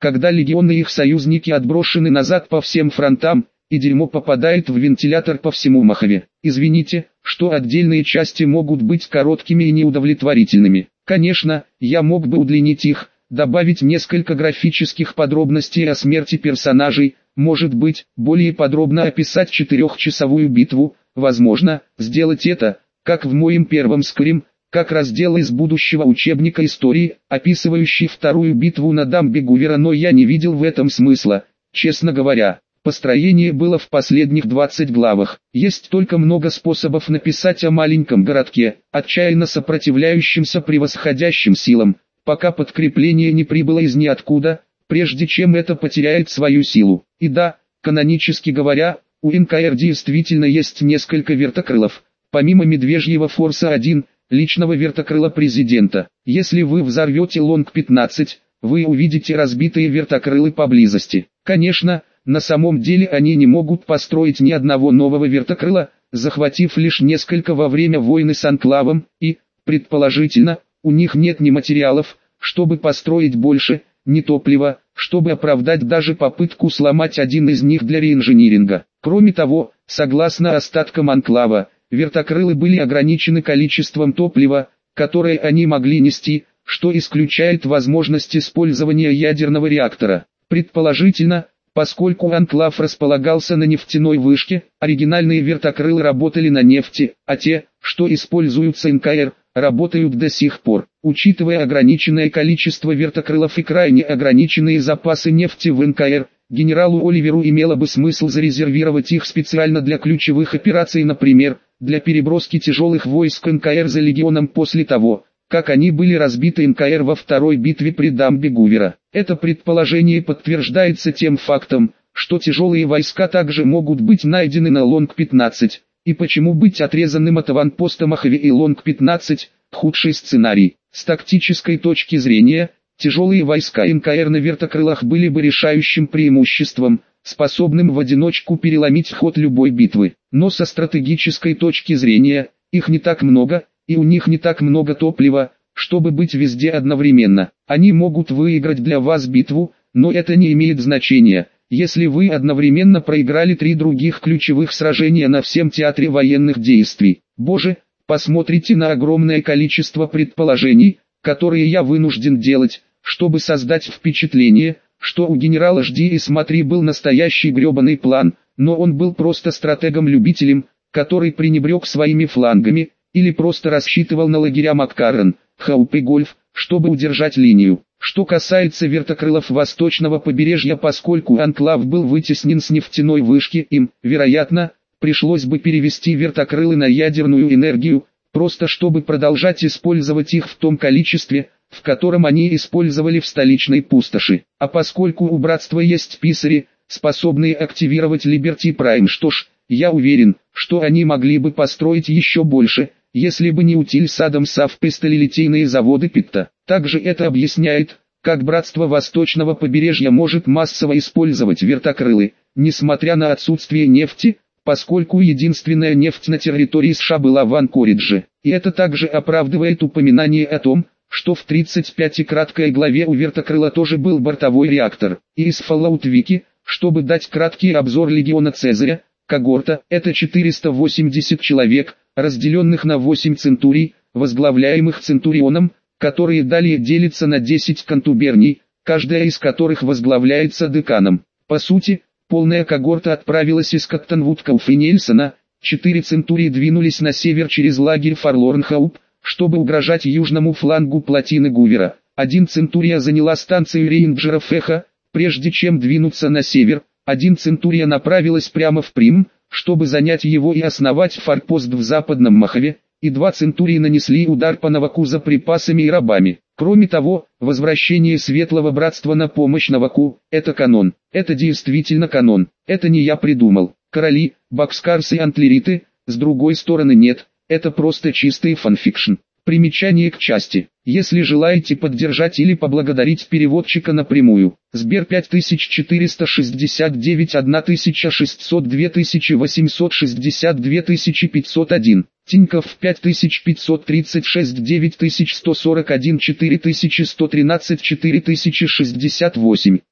когда легионы и их союзники отброшены назад по всем фронтам, и дерьмо попадает в вентилятор по всему Мохове. Извините, что отдельные части могут быть короткими и неудовлетворительными. Конечно, я мог бы удлинить их, добавить несколько графических подробностей о смерти персонажей, может быть, более подробно описать четырехчасовую битву, возможно, сделать это, как в моем первом Скрим, как раздел из будущего учебника истории, описывающий вторую битву на дамбе Гувера, но я не видел в этом смысла, честно говоря. Построение было в последних двадцати главах. Есть только много способов написать о маленьком городке, отчаянно сопротивляющемся превосходящим силам, пока подкрепление не прибыло из ниоткуда, прежде чем это потеряет свою силу. И да, канонически говоря, у эн ка эр действительно есть несколько вертокрылов, помимо Медвежьего Форса один, личного вертокрыла президента. Если вы взорвете Лонг пятнадцать, вы увидите разбитые вертокрылы поблизости. Конечно, на самом деле они не могут построить ни одного нового вертокрыла, захватив лишь несколько во время войны с Анклавом, и, предположительно, у них нет ни материалов, чтобы построить больше, ни топлива, чтобы оправдать даже попытку сломать один из них для реинжиниринга. Кроме того, согласно остаткам Анклава, вертокрылы были ограничены количеством топлива, которое они могли нести, что исключает возможность использования ядерного реактора. Предположительно, поскольку Анклав располагался на нефтяной вышке, оригинальные вертокрылы работали на нефти, а те, что используются эн ка эр, работают до сих пор. Учитывая ограниченное количество вертокрылов и крайне ограниченные запасы нефти в эн ка эр, генералу Оливеру имело бы смысл зарезервировать их специально для ключевых операций, например, для переброски тяжелых войск эн ка эр за легионом после того, как они были разбиты эн ка эр во второй битве при дамбе Гувера. Это предположение подтверждается тем фактом, что тяжелые войска также могут быть найдены на Лонг пятнадцать, и почему быть отрезанным от аванпоста Мохове и Лонг пятнадцать – худший сценарий. С тактической точки зрения, тяжелые войска эн ка эр на вертокрылах были бы решающим преимуществом, способным в одиночку переломить ход любой битвы. Но со стратегической точки зрения, их не так много, и у них не так много топлива, чтобы быть везде одновременно. Они могут выиграть для вас битву, но это не имеет значения, если вы одновременно проиграли три других ключевых сражения на всем театре военных действий. Боже, посмотрите на огромное количество предположений, которые я вынужден делать, чтобы создать впечатление, что у генерала «Жди и смотри» был настоящий гребаный план, но он был просто стратегом-любителем, который пренебрег своими флангами, или просто рассчитывал на лагеря Маккаррен, Хауп и Гольф, чтобы удержать линию. Что касается вертокрылов восточного побережья, поскольку Анклав был вытеснен с нефтяной вышки, им, вероятно, пришлось бы перевести вертокрылы на ядерную энергию, просто чтобы продолжать использовать их в том количестве, в котором они использовали в столичной пустоши. А поскольку у братства есть писари, способные активировать Либерти Прайм, что ж, я уверен, что они могли бы построить еще больше, если бы не утиль с Адамса в пистолелитейные заводы Питта. Также это объясняет, как братство восточного побережья может массово использовать вертокрылы, несмотря на отсутствие нефти, поскольку единственная нефть на территории США была в Анкоридже. И это также оправдывает упоминание о том, что в тридцать пятой краткой главе у вертокрыла тоже был бортовой реактор. И из Fallout Wiki, чтобы дать краткий обзор легиона Цезаря, когорта – это четыреста восемьдесят человек, разделенных на восемь центурий, возглавляемых центурионом, которые далее делятся на десять контуберний, каждая из которых возглавляется деканом. По сути, полная когорта отправилась из Коттонвудкауф и Нельсона, четыре центурии двинулись на север через лагерь Форлорн-Хауп, чтобы угрожать южному флангу плотины Гувера. Один центурия заняла станцию рейнджеров Эхо, прежде чем двинуться на север, один центурия направилась прямо в Прим, чтобы занять его и основать форпост в западном Мохове, и два центурии нанесли удар по Новаку за припасами и рабами. Кроме того, возвращение Светлого Братства на помощь Новаку – это канон. Это действительно канон. Это не я придумал. Короли, бокскарсы и антлериты, с другой стороны нет, это просто чистый фанфикшн. Примечание к части. Если желаете поддержать или поблагодарить переводчика напрямую, Сбер пять тысяч четыреста шестьдесят девять тысяча шестьсот два тысячи восемьсот шестьдесят два тысячи пятьсот один, Тинькофф пять тысяч пятьсот тридцать шесть девять тысяч сто сорок один четыре тысячи сто тринадцать четыре тысячи шестьдесят восемь.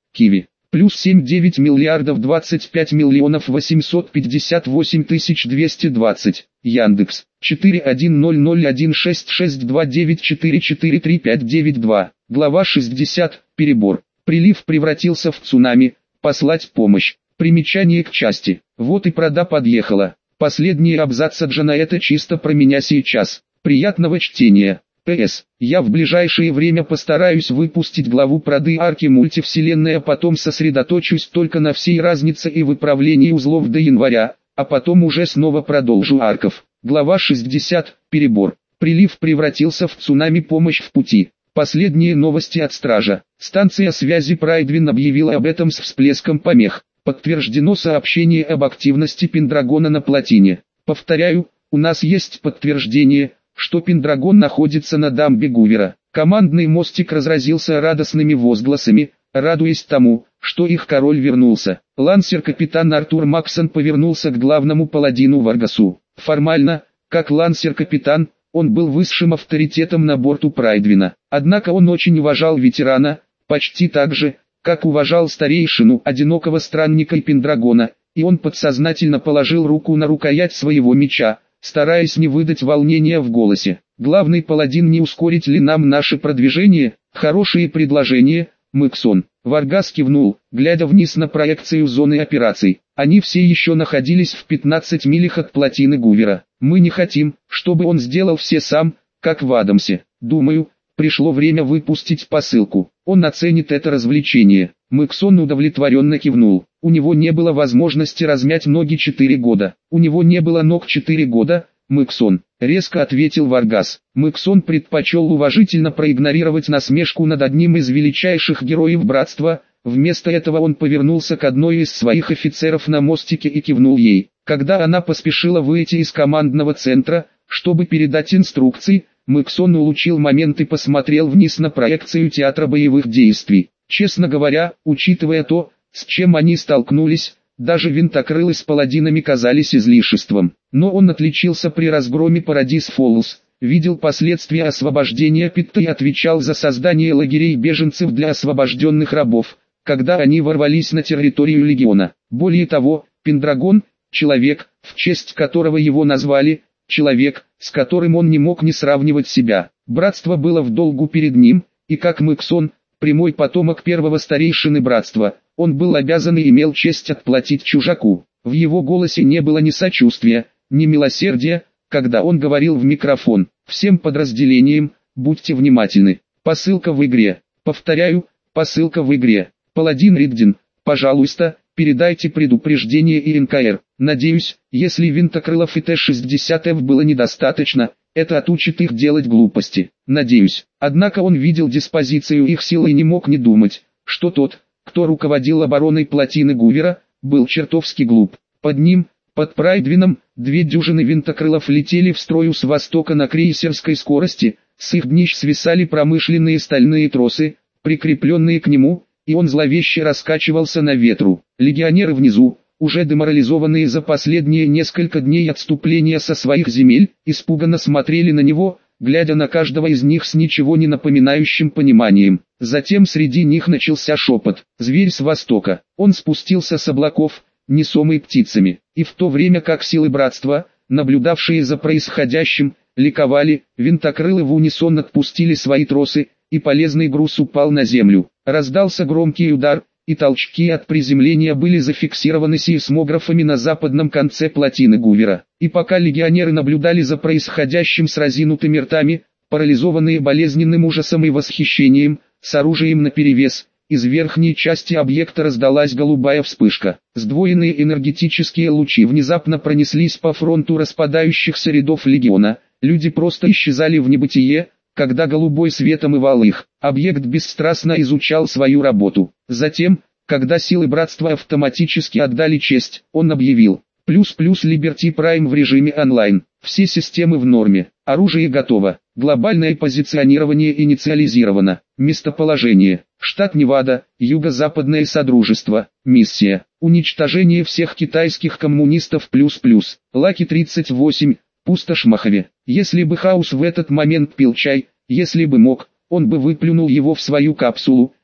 Киви. Плюс семь девять миллиардов двадцать пять миллионов восемьсот пятьдесят восемь тысяч двести двадцать. Яндекс. четыре один ноль ноль один шесть шесть два девять четыре четыре три пять девять два. Глава шестьдесят. Перебор. Прилив превратился в цунами. Послать помощь. Примечание к части. Вот и прода подъехала. Последний абзац Джана, это чисто про меня сейчас. Приятного чтения. П С. Я в ближайшее время постараюсь выпустить главу проды арки мультивселенной, а потом сосредоточусь только на всей разнице и выправлении узлов до января, а потом уже снова продолжу арков. Глава шестьдесят. Перебор. Прилив превратился в цунами, помощь в пути. Последние новости от Стража. Станция связи Прайдвин объявила об этом с всплеском помех. Подтверждено сообщение об активности Пендрагона на плотине. Повторяю, у нас есть подтверждение, что Пендрагон находится на дамбе Гувера. Командный мостик разразился радостными возгласами, радуясь тому, что их король вернулся. Лансер-капитан Артур Максон повернулся к главному паладину Варгасу. Формально, как лансер-капитан, он был высшим авторитетом на борту Прайдвина. Однако он очень уважал ветерана, почти так же, как уважал старейшину одинокого странника и Пендрагона, и он подсознательно положил руку на рукоять своего меча, стараясь не выдать волнения в голосе. «Главный паладин, не ускорить ли нам наше продвижение? Хорошие предложения, Максон». Варгас кивнул, глядя вниз на проекцию зоны операций. Они все еще находились в пятнадцати милях от плотины Гувера. «Мы не хотим, чтобы он сделал все сам, как в Адамсе. Думаю, пришло время выпустить посылку. Он оценит это развлечение». Максон удовлетворенно кивнул. У него не было возможности размять ноги четыре года. У него не было ног четыре года, Максон. Резко ответил Варгас. Максон предпочел уважительно проигнорировать насмешку над одним из величайших героев братства. Вместо этого он повернулся к одной из своих офицеров на мостике и кивнул ей. Когда она поспешила выйти из командного центра, чтобы передать инструкции, Максон улучил момент и посмотрел вниз на проекцию театра боевых действий. Честно говоря, учитывая то, с чем они столкнулись, даже винтокрылы с паладинами казались излишеством. Но он отличился при разгроме Парадис Фоллс, видел последствия освобождения Питта и отвечал за создание лагерей беженцев для освобожденных рабов, когда они ворвались на территорию легиона. Более того, Пендрагон, человек, в честь которого его назвали, человек, с которым он не мог не сравнивать себя. Братство было в долгу перед ним, и как Максон, прямой потомок первого старейшины братства, он был обязан и имел честь отплатить чужаку. В его голосе не было ни сочувствия, ни милосердия, когда он говорил в микрофон. Всем подразделениям, будьте внимательны. Посылка в игре. Повторяю, посылка в игре. Паладин Риддин, пожалуйста, передайте предупреждение и эн ка эр. Надеюсь, если винтокрылов и Т шестьдесят эф было недостаточно, это отучит их делать глупости. Надеюсь. Однако он видел диспозицию их сил и не мог не думать, что тот, кто руководил обороной плотины Гувера, был чертовски глуп. Под ним, под Прайдвином, две дюжины винтокрылов летели в строю с востока на крейсерской скорости, с их днищ свисали промышленные стальные тросы, прикрепленные к нему, и он зловеще раскачивался на ветру. Легионеры внизу, уже деморализованные за последние несколько дней отступления со своих земель, испуганно смотрели на него, глядя на каждого из них с ничего не напоминающим пониманием. Затем среди них начался шепот. Зверь с востока. Он спустился с облаков, несомый птицами. И в то время как силы братства, наблюдавшие за происходящим, ликовали, винтокрылы в унисон отпустили свои тросы, и полезный груз упал на землю. Раздался громкий удар, и толчки от приземления были зафиксированы сейсмографами на западном конце плотины Гувера. И пока легионеры наблюдали за происходящим с разинутыми ртами, парализованные болезненным ужасом и восхищением, с оружием наперевес, из верхней части объекта раздалась голубая вспышка. Сдвоенные энергетические лучи внезапно пронеслись по фронту распадающихся рядов легиона, люди просто исчезали в небытие, когда голубой свет омывал их. Объект бесстрастно изучал свою работу. Затем, когда силы братства автоматически отдали честь, он объявил: «Плюс-плюс Liberty Prime в режиме онлайн. Все системы в норме. Оружие готово. Глобальное позиционирование инициализировано. Местоположение: штат Невада, Юго-Западное Содружество. Миссия: уничтожение всех китайских коммунистов плюс-плюс. Лаки тридцать восемь, пустошь Махове». Если бы Хаус в этот момент пил чай, если бы мог, он бы выплюнул его в свою капсулу,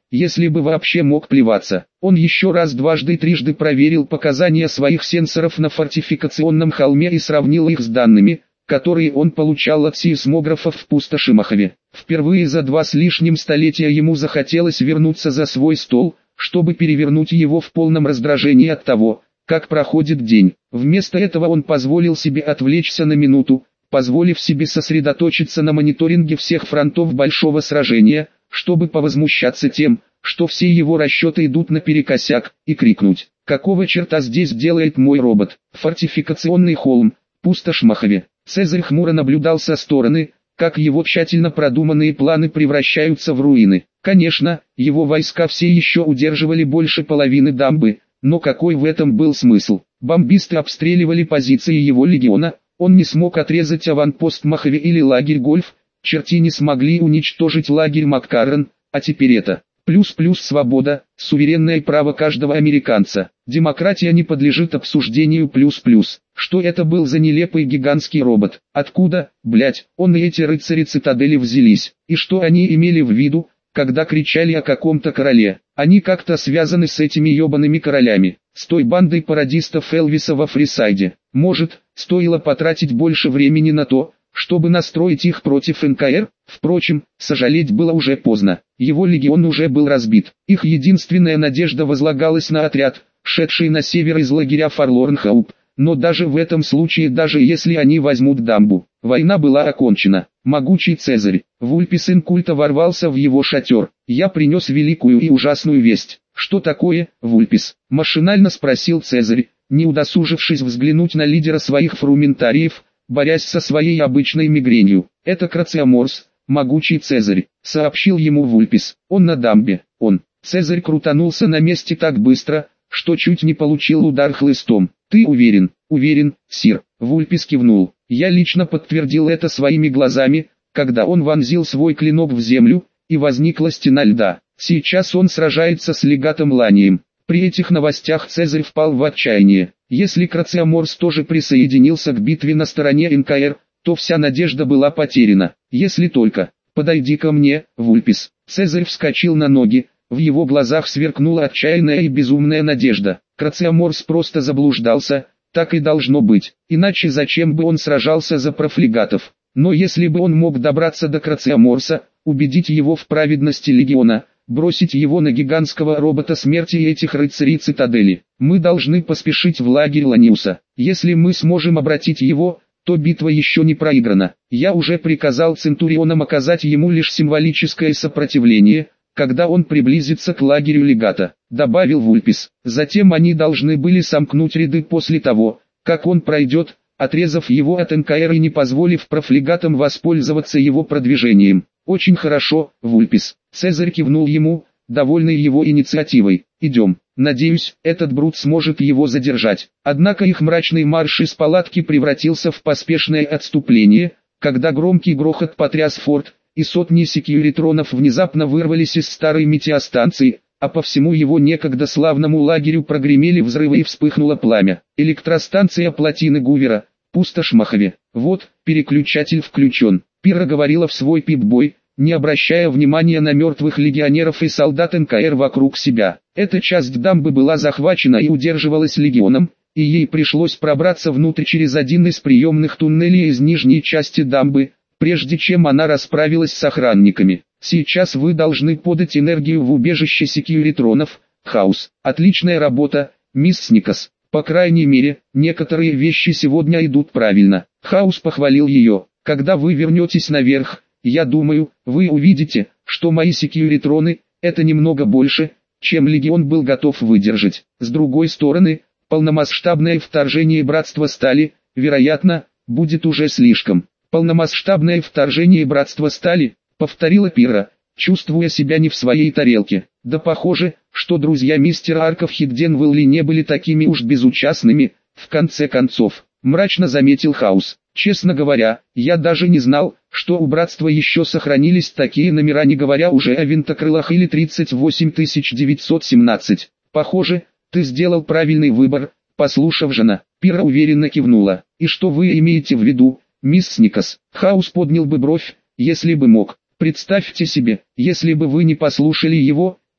если бы вообще мог плеваться. Он еще раз дважды трижды проверил показания своих сенсоров на фортификационном холме и сравнил их с данными, которые он получал от сейсмографов в пустоши Мохаве. Впервые за два с лишним столетия ему захотелось вернуться за свой стол, чтобы перевернуть его в полном раздражении от того, как проходит день. Вместо этого он позволил себе отвлечься на минуту, позволив себе сосредоточиться на мониторинге всех фронтов большого сражения, чтобы повозмущаться тем, что все его расчеты идут наперекосяк, и крикнуть: «Какого черта здесь делает мой робот?» Фортификационный холм, пустошь Мохаве. Цезарь хмуро наблюдал со стороны, как его тщательно продуманные планы превращаются в руины. Конечно, его войска все еще удерживали больше половины дамбы, но какой в этом был смысл? Бомбисты обстреливали позиции его легиона, он не смог отрезать аванпост Мохаве или лагерь Гольф, черти не смогли уничтожить лагерь Маккаррон, а теперь это. Плюс-плюс свобода, суверенное право каждого американца. Демократия не подлежит обсуждению плюс-плюс. Что это был за нелепый гигантский робот? Откуда, блять, он и эти рыцари цитадели взялись? И что они имели в виду, когда кричали о каком-то короле? Они как-то связаны с этими ебаными королями, с той бандой пародистов Элвиса во Фрисайде. Может, стоило потратить больше времени на то, чтобы настроить их против эн ка эр? Впрочем, сожалеть было уже поздно. Его легион уже был разбит. Их единственная надежда возлагалась на отряд, шедший на север из лагеря Форлорн-Хоуп. Но даже в этом случае, даже если они возьмут дамбу, война была окончена. Могучий Цезарь, Вульпис Инкульта ворвался в его шатер. «Я принес великую и ужасную весть». «Что такое, Вульпис?» – машинально спросил Цезарь, не удосужившись взглянуть на лидера своих фрументариев, борясь со своей обычной мигренью. «Это Крациоморс, могучий Цезарь», — сообщил ему Вульпис. «Он на дамбе, он». Цезарь крутанулся на месте так быстро, что чуть не получил удар хлыстом. «Ты уверен?» «Уверен, сир», — Вульпис кивнул. «Я лично подтвердил это своими глазами, когда он вонзил свой клинок в землю, и возникла стена льда. Сейчас он сражается с легатом Ланием». При этих новостях Цезарь впал в отчаяние. Если Крациоморс тоже присоединился к битве на стороне эн ка эр, то вся надежда была потеряна. Если только... «Подойди ко мне, Вульпис». Цезарь вскочил на ноги, в его глазах сверкнула отчаянная и безумная надежда. Крациоморс просто заблуждался, так и должно быть. Иначе зачем бы он сражался за профлегатов? Но если бы он мог добраться до Крациоморса, убедить его в праведности легиона, бросить его на гигантского робота смерти и этих рыцарей цитадели. Мы должны поспешить в лагерь Ланиуса. Если мы сможем обратить его, то битва еще не проиграна. Я уже приказал Центурионам оказать ему лишь символическое сопротивление, когда он приблизится к лагерю легата, добавил Вульпис. Затем они должны были сомкнуть ряды после того, как он пройдет, отрезав его от эн ка эр и не позволив профлегатам воспользоваться его продвижением. «Очень хорошо, Вульпис». Цезарь кивнул ему, довольный его инициативой. «Идем. Надеюсь, этот брут сможет его задержать». Однако их мрачный марш из палатки превратился в поспешное отступление, когда громкий грохот потряс форт, и сотни секьюритронов внезапно вырвались из старой метеостанции, а по всему его некогда славному лагерю прогремели взрывы и вспыхнуло пламя. Электростанция плотины Гувера, пустошь Мохаве. «Вот, переключатель включен», — Пирра говорила в свой пип-бой, не обращая внимания на мертвых легионеров и солдат эн ка эр вокруг себя. Эта часть дамбы была захвачена и удерживалась легионом, и ей пришлось пробраться внутрь через один из приемных туннелей из нижней части дамбы, прежде чем она расправилась с охранниками. «Сейчас вы должны подать энергию в убежище секьюритронов, Хаус. Отличная работа, мисс Никас. По крайней мере, некоторые вещи сегодня идут правильно». Хаус похвалил ее. «Когда вы вернетесь наверх, я думаю, вы увидите, что мои секьюритроны – это немного больше, чем легион был готов выдержать. С другой стороны, полномасштабное вторжение Братства Стали, вероятно, будет уже слишком». «Полномасштабное вторжение Братства Стали», — повторила Пирра, чувствуя себя не в своей тарелке. «Да похоже, что друзья мистера Арков Хигденвелли не были такими уж безучастными, в конце концов», — мрачно заметил Хаус. «Честно говоря, я даже не знал, что у Братства еще сохранились такие номера, не говоря уже о винтокрылах или тридцать восемь тысяч девятьсот семнадцать. Похоже, ты сделал правильный выбор, послушав жена». Пирра уверенно кивнула. «И что вы имеете в виду, мисс Никас?» Хаус поднял бы бровь, если бы мог. «Представьте себе, если бы вы не послушали его,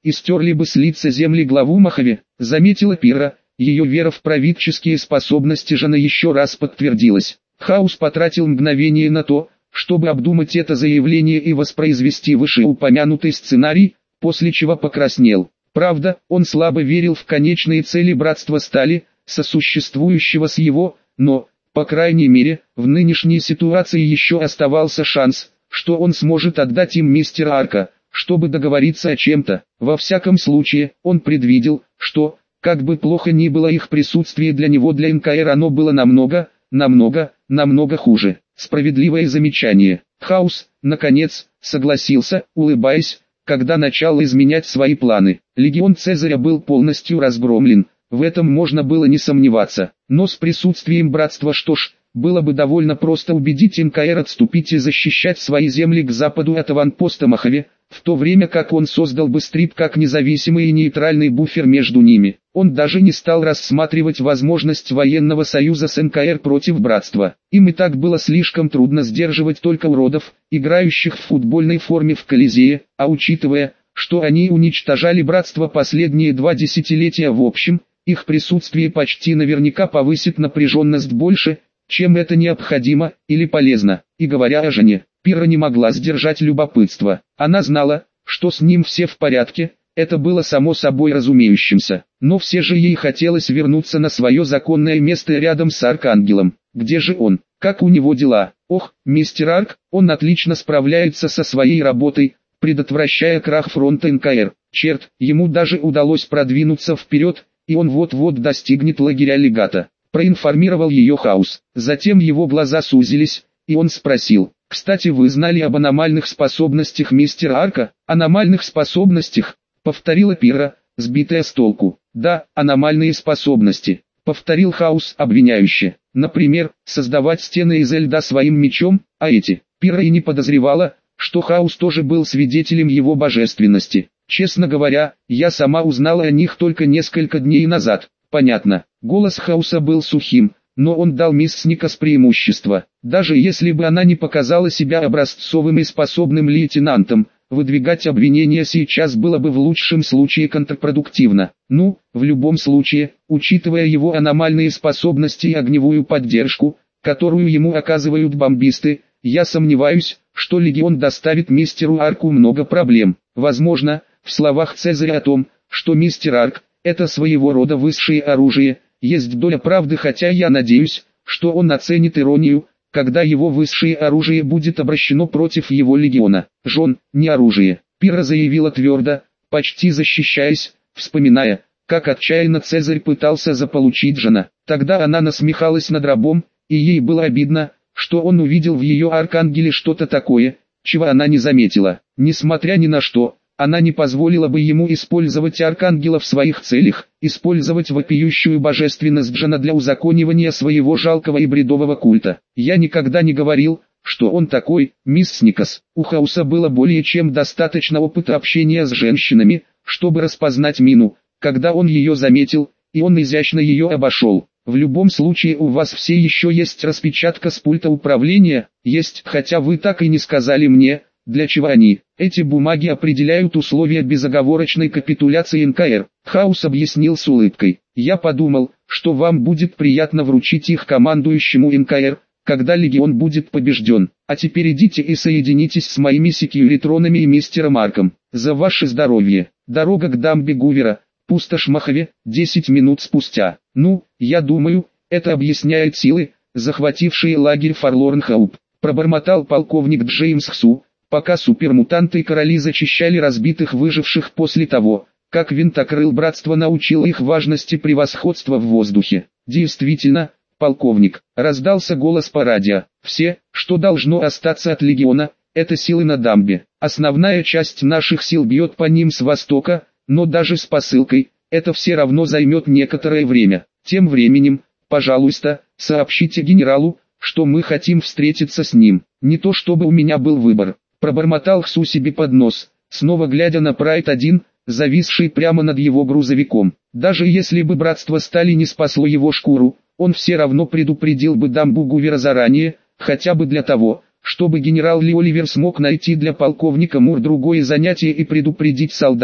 и стерли бы с лица земли главу Махове, заметила Пирра. Ее вера в правительские способности Жана еще раз подтвердилась. Хаус потратил мгновение на то, чтобы обдумать это заявление и воспроизвести вышеупомянутый сценарий, после чего покраснел. Правда, он слабо верил в конечные цели братства стали, сосуществующего с его, но, по крайней мере, в нынешней ситуации еще оставался шанс, что он сможет отдать им мистера Арка, чтобы договориться о чем-то. Во всяком случае, он предвидел, что, как бы плохо ни было их присутствие для него, для эн ка эр оно было намного, намного, намного хуже. Справедливое замечание. Хаус, наконец, согласился, улыбаясь, когда начал изменять свои планы. Легион Цезаря был полностью разгромлен, в этом можно было не сомневаться. Но с присутствием братства что ж, было бы довольно просто убедить эн ка эр отступить и защищать свои земли к западу от аванпоста Махове, в то время как он создал бы Стрип как независимый и нейтральный буфер между ними. Он даже не стал рассматривать возможность военного союза с эн ка эр против братства. Им и так было слишком трудно сдерживать только уродов, играющих в футбольной форме в Колизее, а учитывая, что они уничтожали братство последние два десятилетия в общем, их присутствие почти наверняка повысит напряженность больше, чем это необходимо или полезно. И говоря о Жане, Пирра не могла сдержать любопытство. Она знала, что с ним все в порядке, это было само собой разумеющимся. Но все же ей хотелось вернуться на свое законное место рядом с Аркангелом. Где же он? Как у него дела? Ох, мистер Арк, он отлично справляется со своей работой, предотвращая крах фронта эн ка эр. Черт, ему даже удалось продвинуться вперед, и он вот-вот достигнет лагеря легата. Проинформировал ее Хаус. Затем его глаза сузились, и он спросил: «Кстати, вы знали об аномальных способностях мистера Арка?» «Аномальных способностях?» — повторила Пирра, сбитая с толку. «Да, аномальные способности», — повторил Хаус обвиняюще. «Например, создавать стены из льда своим мечом, а эти?» Пирра и не подозревала, что Хаус тоже был свидетелем его божественности. «Честно говоря, я сама узнала о них только несколько дней назад». «Понятно». Голос Хауса был сухим, но он дал мисс Никас преимущество. Даже если бы она не показала себя образцовым и способным лейтенантом, выдвигать обвинения сейчас было бы в лучшем случае контрпродуктивно. Ну, в любом случае, учитывая его аномальные способности и огневую поддержку, которую ему оказывают бомбисты, я сомневаюсь, что Легион доставит мистеру Арку много проблем. Возможно, в словах Цезаря о том, что мистер Арк – это своего рода высшее оружие, есть доля правды, хотя я надеюсь, что он оценит иронию, когда его высшее оружие будет обращено против его легиона. Жон, не оружие, Пирра заявила твердо, почти защищаясь, вспоминая, как отчаянно Цезарь пытался заполучить Жона. Тогда она насмехалась над рабом, и ей было обидно, что он увидел в ее аркангеле что-то такое, чего она не заметила. Несмотря ни на что, она не позволила бы ему использовать аркангела в своих целях, использовать вопиющую божественность Жона для узаконивания своего жалкого и бредового культа. Я никогда не говорил, что он такой, мисс Никас. У Хауса было более чем достаточно опыта общения с женщинами, чтобы распознать мину, когда он ее заметил, и он изящно ее обошел. В любом случае у вас все еще есть распечатка с пульта управления, есть, хотя вы так и не сказали мне, для чего они. Эти бумаги определяют условия безоговорочной капитуляции эн ка эр. Хаус объяснил с улыбкой. Я подумал, что вам будет приятно вручить их командующему эн ка эр, когда Легион будет побежден. А теперь идите и соединитесь с моими секьюритронами и мистером Марком. За ваше здоровье. Дорога к дамбе Гувера, пустошь Махове, десять минут спустя. Ну, я думаю, это объясняет силы, захватившие лагерь Форлорн-Хоуп. Пробормотал полковник Джеймс Хсу, пока супермутанты и короли зачищали разбитых выживших после того, как винтокрыл братства научил их важности превосходства в воздухе. Действительно, полковник, раздался голос по радио. Все, что должно остаться от легиона, это силы на дамбе. Основная часть наших сил бьет по ним с востока, но даже с посылкой, это все равно займет некоторое время. Тем временем, пожалуйста, сообщите генералу, что мы хотим встретиться с ним. Не то чтобы у меня был выбор. Пробормотал Хсу себе под нос, снова глядя на Прайд один, зависший прямо над его грузовиком. Даже если бы братство стали не спасло его шкуру, он все равно предупредил бы дамбу Гувера заранее, хотя бы для того, чтобы генерал Ли Оливер смог найти для полковника Мур другое занятие и предупредить солдат,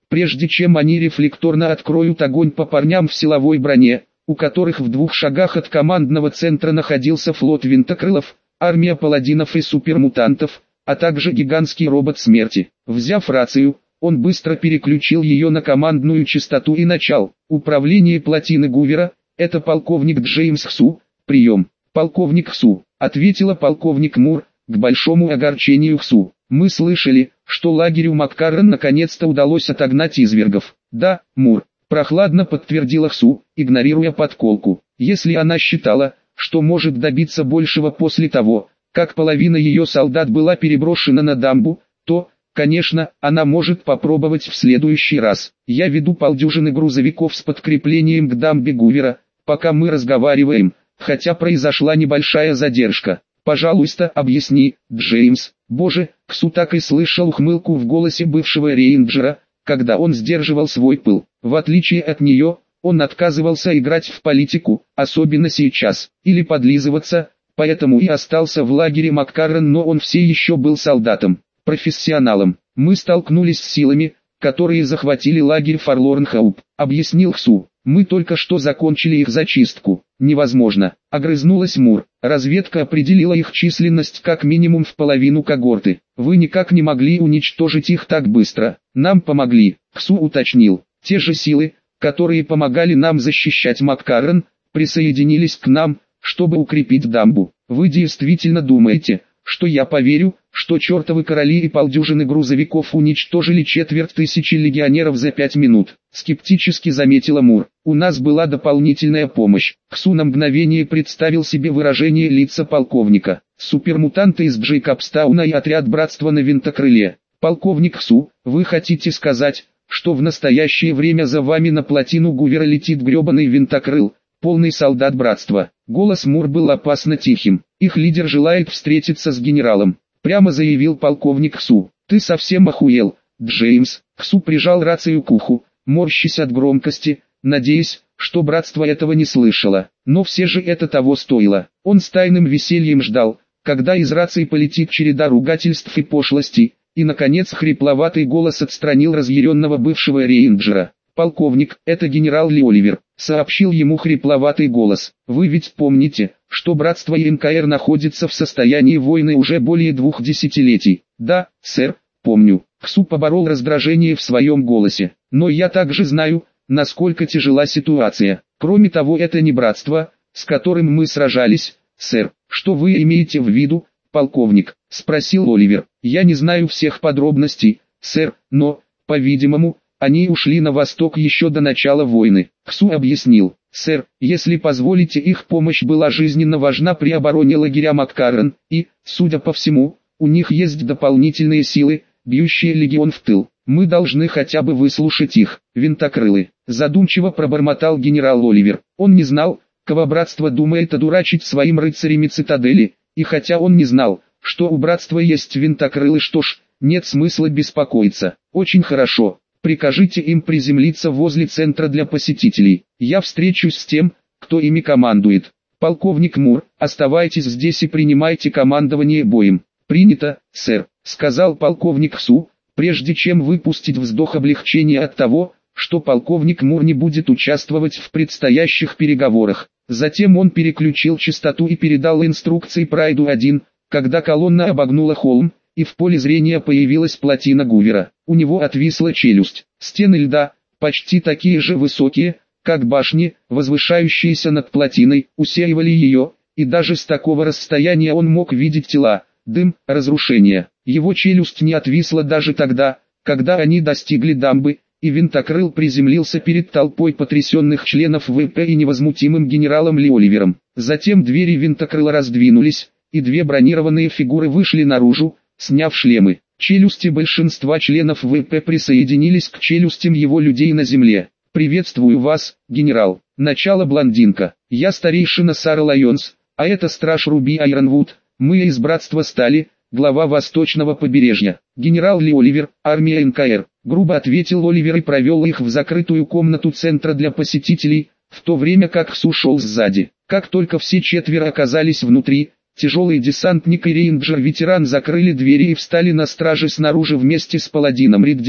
прежде чем они рефлекторно откроют огонь по парням в силовой броне, у которых в двух шагах от командного центра находился флот винтокрылов, армия паладинов и супермутантов, а также гигантский робот смерти. Взяв рацию, он быстро переключил ее на командную частоту и начал. Управление плотины Гувера, это полковник Джеймс Хсу, прием. Полковник Хсу, ответила полковник Мур, к большому огорчению Хсу. Мы слышали, что лагерю Маккаррен наконец-то удалось отогнать извергов. Да, Мур, прохладно подтвердила Хсу, игнорируя подколку. Если она считала, что может добиться большего после того, как половина ее солдат была переброшена на дамбу, то, конечно, она может попробовать в следующий раз. Я веду полдюжины грузовиков с подкреплением к дамбе Гувера, пока мы разговариваем, хотя произошла небольшая задержка. Пожалуйста, объясни, Джеймс. Боже, Хсу так и слышал ухмылку в голосе бывшего рейнджера, когда он сдерживал свой пыл. В отличие от нее, он отказывался играть в политику, особенно сейчас, или подлизываться, поэтому и остался в лагере Маккаррен, но он все еще был солдатом, профессионалом. Мы столкнулись с силами, которые захватили лагерь Форлорн-Хоуп, объяснил Хсу. Мы только что закончили их зачистку. Невозможно, огрызнулась Мур. Разведка определила их численность как минимум в половину когорты. Вы никак не могли уничтожить их так быстро. Нам помогли, Хсу уточнил. Те же силы, которые помогали нам защищать Маккаррен, присоединились к нам, чтобы укрепить дамбу. Вы действительно думаете, что я поверю, что чертовы короли и полдюжины грузовиков уничтожили четверть тысячи легионеров за пять минут? Скептически заметила Мур. У нас была дополнительная помощь. Хсу на мгновение представил себе выражение лица полковника. Супермутанты из Джейкобстауна и отряд братства на винтокрыле. Полковник Хсу, вы хотите сказать, что в настоящее время за вами на плотину Гувера летит гребаный винтокрыл, полный солдат братства? Голос Мур был опасно тихим. Их лидер желает встретиться с генералом, прямо заявил полковник Хсу. Ты совсем охуел, Джеймс? Хсу прижал рацию к уху, морщась от громкости, надеясь, что братство этого не слышало. Но все же это того стоило. Он с тайным весельем ждал, когда из рации полетит череда ругательств и пошлостей, и наконец хрипловатый голос отстранил разъяренного бывшего рейнджера. «Полковник, это генерал Ли Оливер», — сообщил ему хрипловатый голос. «Вы ведь помните, что братство и эн ка эр находится в состоянии войны уже более двух десятилетий?» «Да, сэр, помню». Хсу поборол раздражение в своем голосе. «Но я также знаю, насколько тяжела ситуация. Кроме того, это не братство, с которым мы сражались, сэр». «Что вы имеете в виду, полковник?» — спросил Оливер. «Я не знаю всех подробностей, сэр, но, по-видимому, они ушли на восток еще до начала войны». Хсу объяснил. «Сэр, если позволите, их помощь была жизненно важна при обороне лагеря Маккаррен, и, судя по всему, у них есть дополнительные силы, бьющие легион в тыл. Мы должны хотя бы выслушать их». «Винтокрылы», задумчиво пробормотал генерал Оливер. Он не знал, кого братство думает одурачить своим рыцарями цитадели, и хотя он не знал, что у братства есть винтокрылы, что ж, нет смысла беспокоиться. «Очень хорошо. Прикажите им приземлиться возле центра для посетителей. Я встречусь с тем, кто ими командует. Полковник Мур, оставайтесь здесь и принимайте командование боем». «Принято, сэр», — сказал полковник Хсу, прежде чем выпустить вздох облегчения от того, что полковник Мур не будет участвовать в предстоящих переговорах. Затем он переключил частоту и передал инструкции Прайду один, когда колонна обогнула холм, и в поле зрения появилась плотина Гувера. У него отвисла челюсть. Стены льда, почти такие же высокие, как башни, возвышающиеся над плотиной, усеивали ее, и даже с такого расстояния он мог видеть тела, дым, разрушения. Его челюсть не отвисла даже тогда, когда они достигли дамбы, и винтокрыл приземлился перед толпой потрясенных членов вэ пэ и невозмутимым генералом Ли Оливером. Затем двери винтокрыла раздвинулись, и две бронированные фигуры вышли наружу, сняв шлемы. Челюсти большинства членов вэ пэ присоединились к челюстям его людей на земле. «Приветствую вас, генерал». Начало блондинка. «Я старейшина Сара Лайонс, а это страж Руби Айронвуд. Мы из братства Стали, глава восточного побережья». «Генерал Ли Оливер, армия эн ка эр», грубо ответил Оливер и провел их в закрытую комнату центра для посетителей, в то время как Хсу шел сзади. Как только все четверо оказались внутри, тяжелый десантник и рейнджер-ветеран закрыли двери и встали на страже снаружи вместе с паладином Риддином,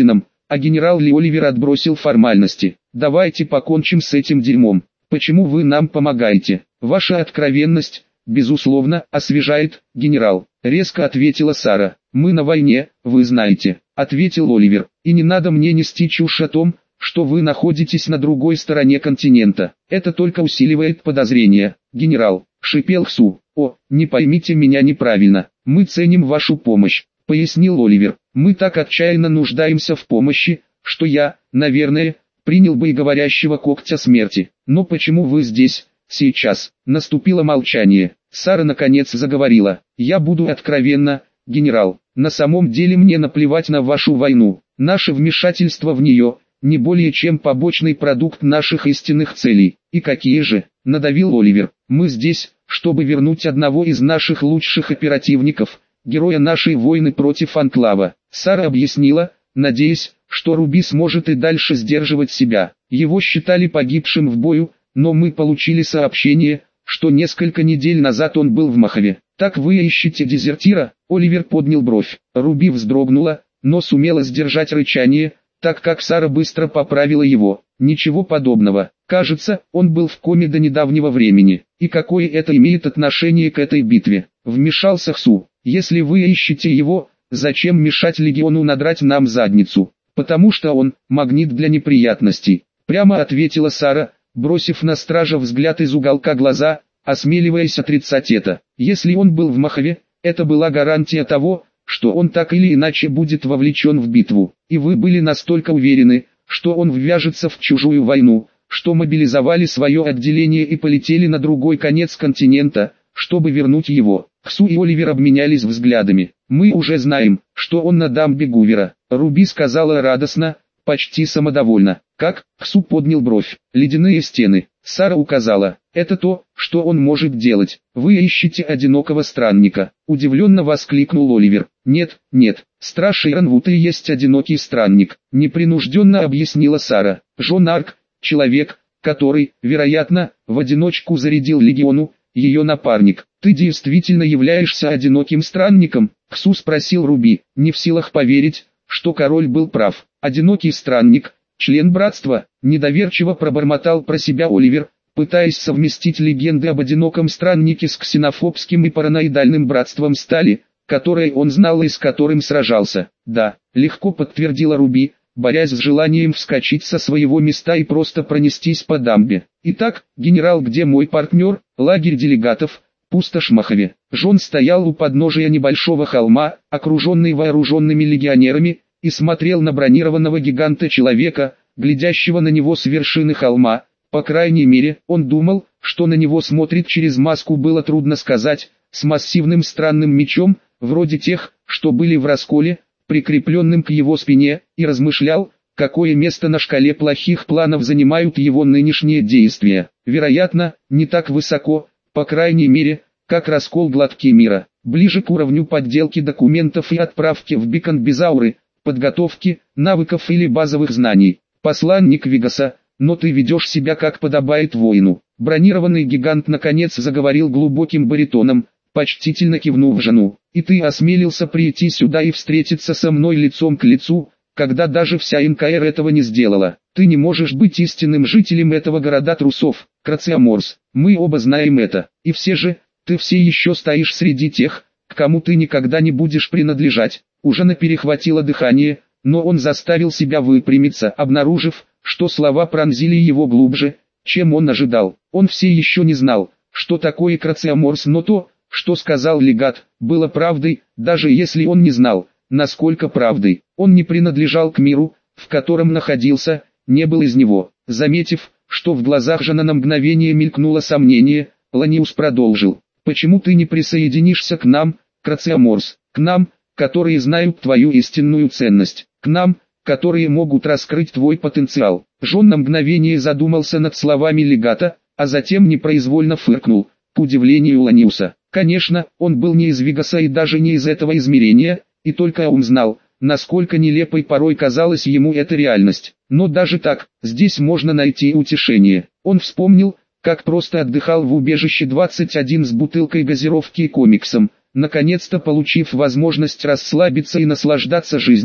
а генерал Ли Оливер отбросил формальности. «Давайте покончим с этим дерьмом. Почему вы нам помогаете? Ваша откровенность, безусловно, освежает, генерал», — резко ответила Сара. «Мы на войне, вы знаете», — ответил Оливер. «И не надо мне нести чушь о том, что вы находитесь на другой стороне континента. Это только усиливает подозрения, генерал», — шипел Хсу. «О, не поймите меня неправильно, мы ценим вашу помощь», — пояснил Оливер. «Мы так отчаянно нуждаемся в помощи, что я, наверное, принял бы и говорящего когтя смерти. Но почему вы здесь, сейчас?» Наступило молчание. Сара наконец заговорила. «Я буду откровенна, генерал. На самом деле мне наплевать на вашу войну. Наше вмешательство в нее – не более чем побочный продукт наших истинных целей». «И какие же?» – надавил Оливер. «Мы здесь, чтобы вернуть одного из наших лучших оперативников, героя нашей войны против Анклава». Сара объяснила, надеясь, что Руби сможет и дальше сдерживать себя. «Его считали погибшим в бою, но мы получили сообщение, что несколько недель назад он был в Махове». «Так вы ищете дезертира?» Оливер поднял бровь. Руби вздрогнула, но сумела сдержать рычание, так как Сара быстро поправила его. «Ничего подобного. Кажется, он был в коме до недавнего времени. И какое это имеет отношение к этой битве?» Вмешался Хсу. «Если вы ищете его, зачем мешать легиону надрать нам задницу?» «Потому что он – магнит для неприятностей», – прямо ответила Сара, бросив на стража взгляд из уголка глаза, осмеливаясь отрицать это. «Если он был в Махове, это была гарантия того, что он так или иначе будет вовлечен в битву. И вы были настолько уверены, что он ввяжется в чужую войну, что мобилизовали свое отделение и полетели на другой конец континента, чтобы вернуть его». Хсу и Оливер обменялись взглядами. «Мы уже знаем, что он на дамбе Гувера», — Руби сказала радостно, почти самодовольно. «Как?» — Хсу поднял бровь. «Ледяные стены». Сара указала. «Это то, что он может делать. Вы ищете одинокого странника», — удивленно воскликнул Оливер. «Нет, нет, страж Иранвуд и есть одинокий странник», — непринужденно объяснила Сара. «Жон Арк, человек, который, вероятно, в одиночку зарядил легиону, ее напарник». «Ты действительно являешься одиноким странником?» — Хсу спросил Руби, не в силах поверить, что король был прав. «Одинокий странник, член братства», — недоверчиво пробормотал про себя Оливер, пытаясь совместить легенды об одиноком страннике с ксенофобским и параноидальным братством стали, которое он знал и с которым сражался. «Да», — легко подтвердила Руби, борясь с желанием вскочить со своего места и просто пронестись по дамбе. «Итак, генерал, где мой партнер?» «Лагерь делегатов, пустошь Махове». Жон стоял у подножия небольшого холма, окруженный вооруженными легионерами, и смотрел на бронированного гиганта-человека, глядящего на него с вершины холма. По крайней мере, он думал, что на него смотрит через маску, было трудно сказать, с массивным странным мечом, вроде тех, что были в расколе, прикрепленным к его спине, и размышлял, какое место на шкале плохих планов занимают его нынешние действия. Вероятно, не так высоко, по крайней мере, как раскол гладки мира, ближе к уровню подделки документов и отправки в Бикон без ауры, подготовки, навыков или базовых знаний. «Посланник Вегаса, но ты ведешь себя как подобает воину». Бронированный гигант наконец заговорил глубоким баритоном, почтительно кивнув жену. «И ты осмелился прийти сюда и встретиться со мной лицом к лицу, когда даже вся эн ка эр этого не сделала. Ты не можешь быть истинным жителем этого города трусов, Крациаморс. Мы оба знаем это. И все же, ты все еще стоишь среди тех, к кому ты никогда не будешь принадлежать». У Жена перехватило дыхание, но он заставил себя выпрямиться, обнаружив, что слова пронзили его глубже, чем он ожидал. Он все еще не знал, что такое Крациаморс, но то, что сказал легат, было правдой, даже если он не знал, насколько правдой. Он не принадлежал к миру, в котором находился, не был из него. Заметив, что в глазах Жена на мгновение мелькнуло сомнение, Ланиус продолжил. «Почему ты не присоединишься к нам, Крациаморс, к нам, которые знают твою истинную ценность, к нам, которые могут раскрыть твой потенциал?» Жон на мгновение задумался над словами легата, а затем непроизвольно фыркнул, к удивлению Ланиуса. Конечно, он был не из Вегаса и даже не из этого измерения, и только он знал, насколько нелепой порой казалась ему эта реальность. Но даже так, здесь можно найти утешение. Он вспомнил, как просто отдыхал в убежище двадцать один с бутылкой газировки и комиксом, наконец-то получив возможность расслабиться и наслаждаться жизнью,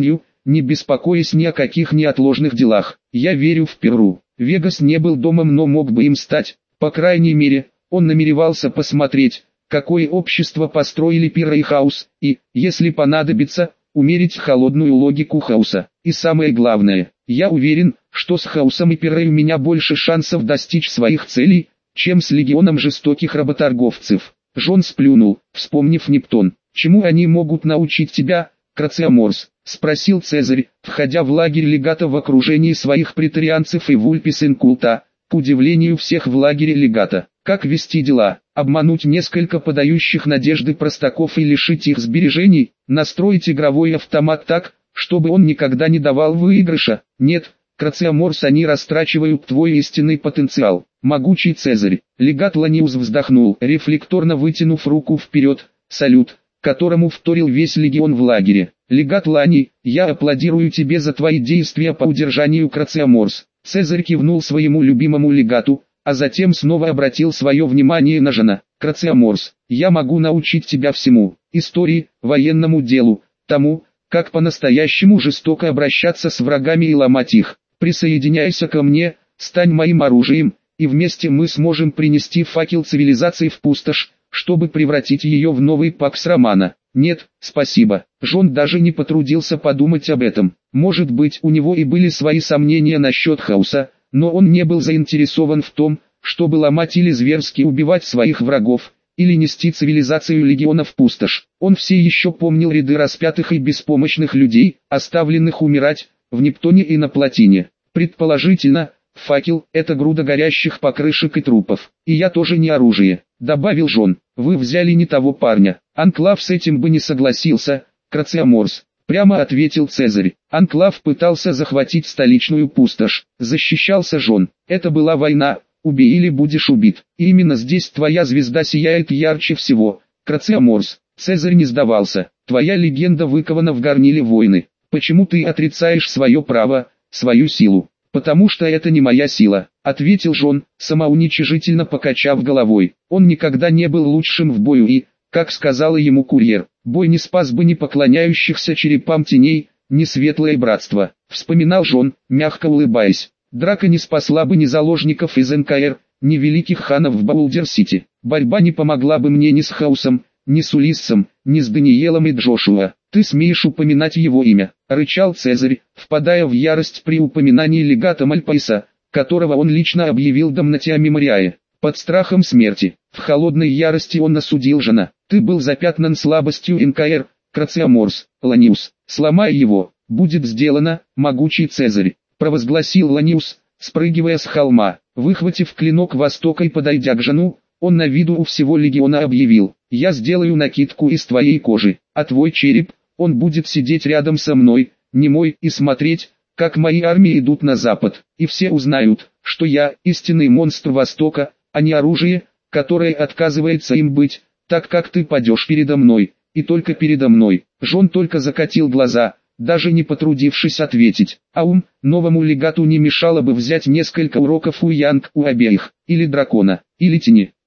не беспокоясь ни о каких неотложных делах. Я верю в Перу. Вегас не был домом, но мог бы им стать. По крайней мере, он намеревался посмотреть, какое общество построили Пира и Хаус, и, если понадобится, умерить холодную логику Хауса. И самое главное, я уверен, что с Хаусом и Пирой у меня больше шансов достичь своих целей, чем с легионом жестоких работорговцев. Жон сплюнул, вспомнив Нептун. «Чему они могут научить тебя, Крациоморс?» — спросил Цезарь, входя в лагерь легата в окружении своих претарианцев и вульпис инкульта, к удивлению всех в лагере легата. Как вести дела, обмануть несколько подающих надежды простаков и лишить их сбережений, настроить игровой автомат так, чтобы он никогда не давал выигрыша? Нет, Крациоморс, они растрачивают твой истинный потенциал. Могучий Цезарь. Легат Ланиус вздохнул, рефлекторно вытянув руку вперед, салют, которому вторил весь легион в лагере. Легат Лани, я аплодирую тебе за твои действия по удержанию Крациоморс. Цезарь кивнул своему любимому легату, а затем снова обратил свое внимание на Жона. Крациоморс, я могу научить тебя всему: истории, военному делу, тому, как по-настоящему жестоко обращаться с врагами и ломать их. Присоединяйся ко мне, стань моим оружием, и вместе мы сможем принести факел цивилизации в пустошь, чтобы превратить ее в новый Пакс Романа. Нет, спасибо. Жон даже не потрудился подумать об этом. Может быть, у него и были свои сомнения насчет Хауса, но он не был заинтересован в том, чтобы ломать или зверски убивать своих врагов, или нести цивилизацию легиона в пустошь. Он все еще помнил ряды распятых и беспомощных людей, оставленных умирать, в Нептуне и на Плотине. Предположительно, факел – это груда горящих покрышек и трупов. И я тоже не оружие, добавил Жон. Вы взяли не того парня. Анклав с этим бы не согласился, Крациоморс. Прямо ответил Цезарь. Анклав пытался захватить столичную пустошь. Защищался Жон. Это была война. Убей или будешь убит. И именно здесь твоя звезда сияет ярче всего. Крациоморс. Цезарь не сдавался. Твоя легенда выкована в горниле войны. Почему ты отрицаешь свое право, свою силу? Потому что это не моя сила, ответил Жон, самоуничижительно покачав головой. Он никогда не был лучшим в бою и, как сказала ему Курьер, бой не спас бы ни поклоняющихся черепам теней, ни светлое братство. Вспоминал Жон, мягко улыбаясь. Драка не спасла бы ни заложников из эн ка эр, ни великих ханов в Баулдер-Сити. Борьба не помогла бы мне ни с Хаусом, ни с Улиссом, ни с Даниэлом и Джошуа. Ты смеешь упоминать его имя, рычал Цезарь, впадая в ярость при упоминании легата Мальпайса, которого он лично объявил Домнатиа Мемориае. Под страхом смерти, в холодной ярости он осудил Жона. Ты был запятнан слабостью эн ка эр, Крациоморс. Ланиус, сломай его, будет сделано, могучий Цезарь, провозгласил Ланиус, спрыгивая с холма. Выхватив клинок востока и подойдя к Жону, он на виду у всего легиона объявил: я сделаю накидку из твоей кожи, а твой череп, он будет сидеть рядом со мной, немой, и смотреть, как мои армии идут на запад, и все узнают, что я истинный монстр Востока, а не оружие, которое отказывается им быть, так как ты падешь передо мной, и только передо мной. Жон только закатил глаза, даже не потрудившись ответить. А ум, новому легату не мешало бы взять несколько уроков у Янг, у обеих, или дракона, или тени.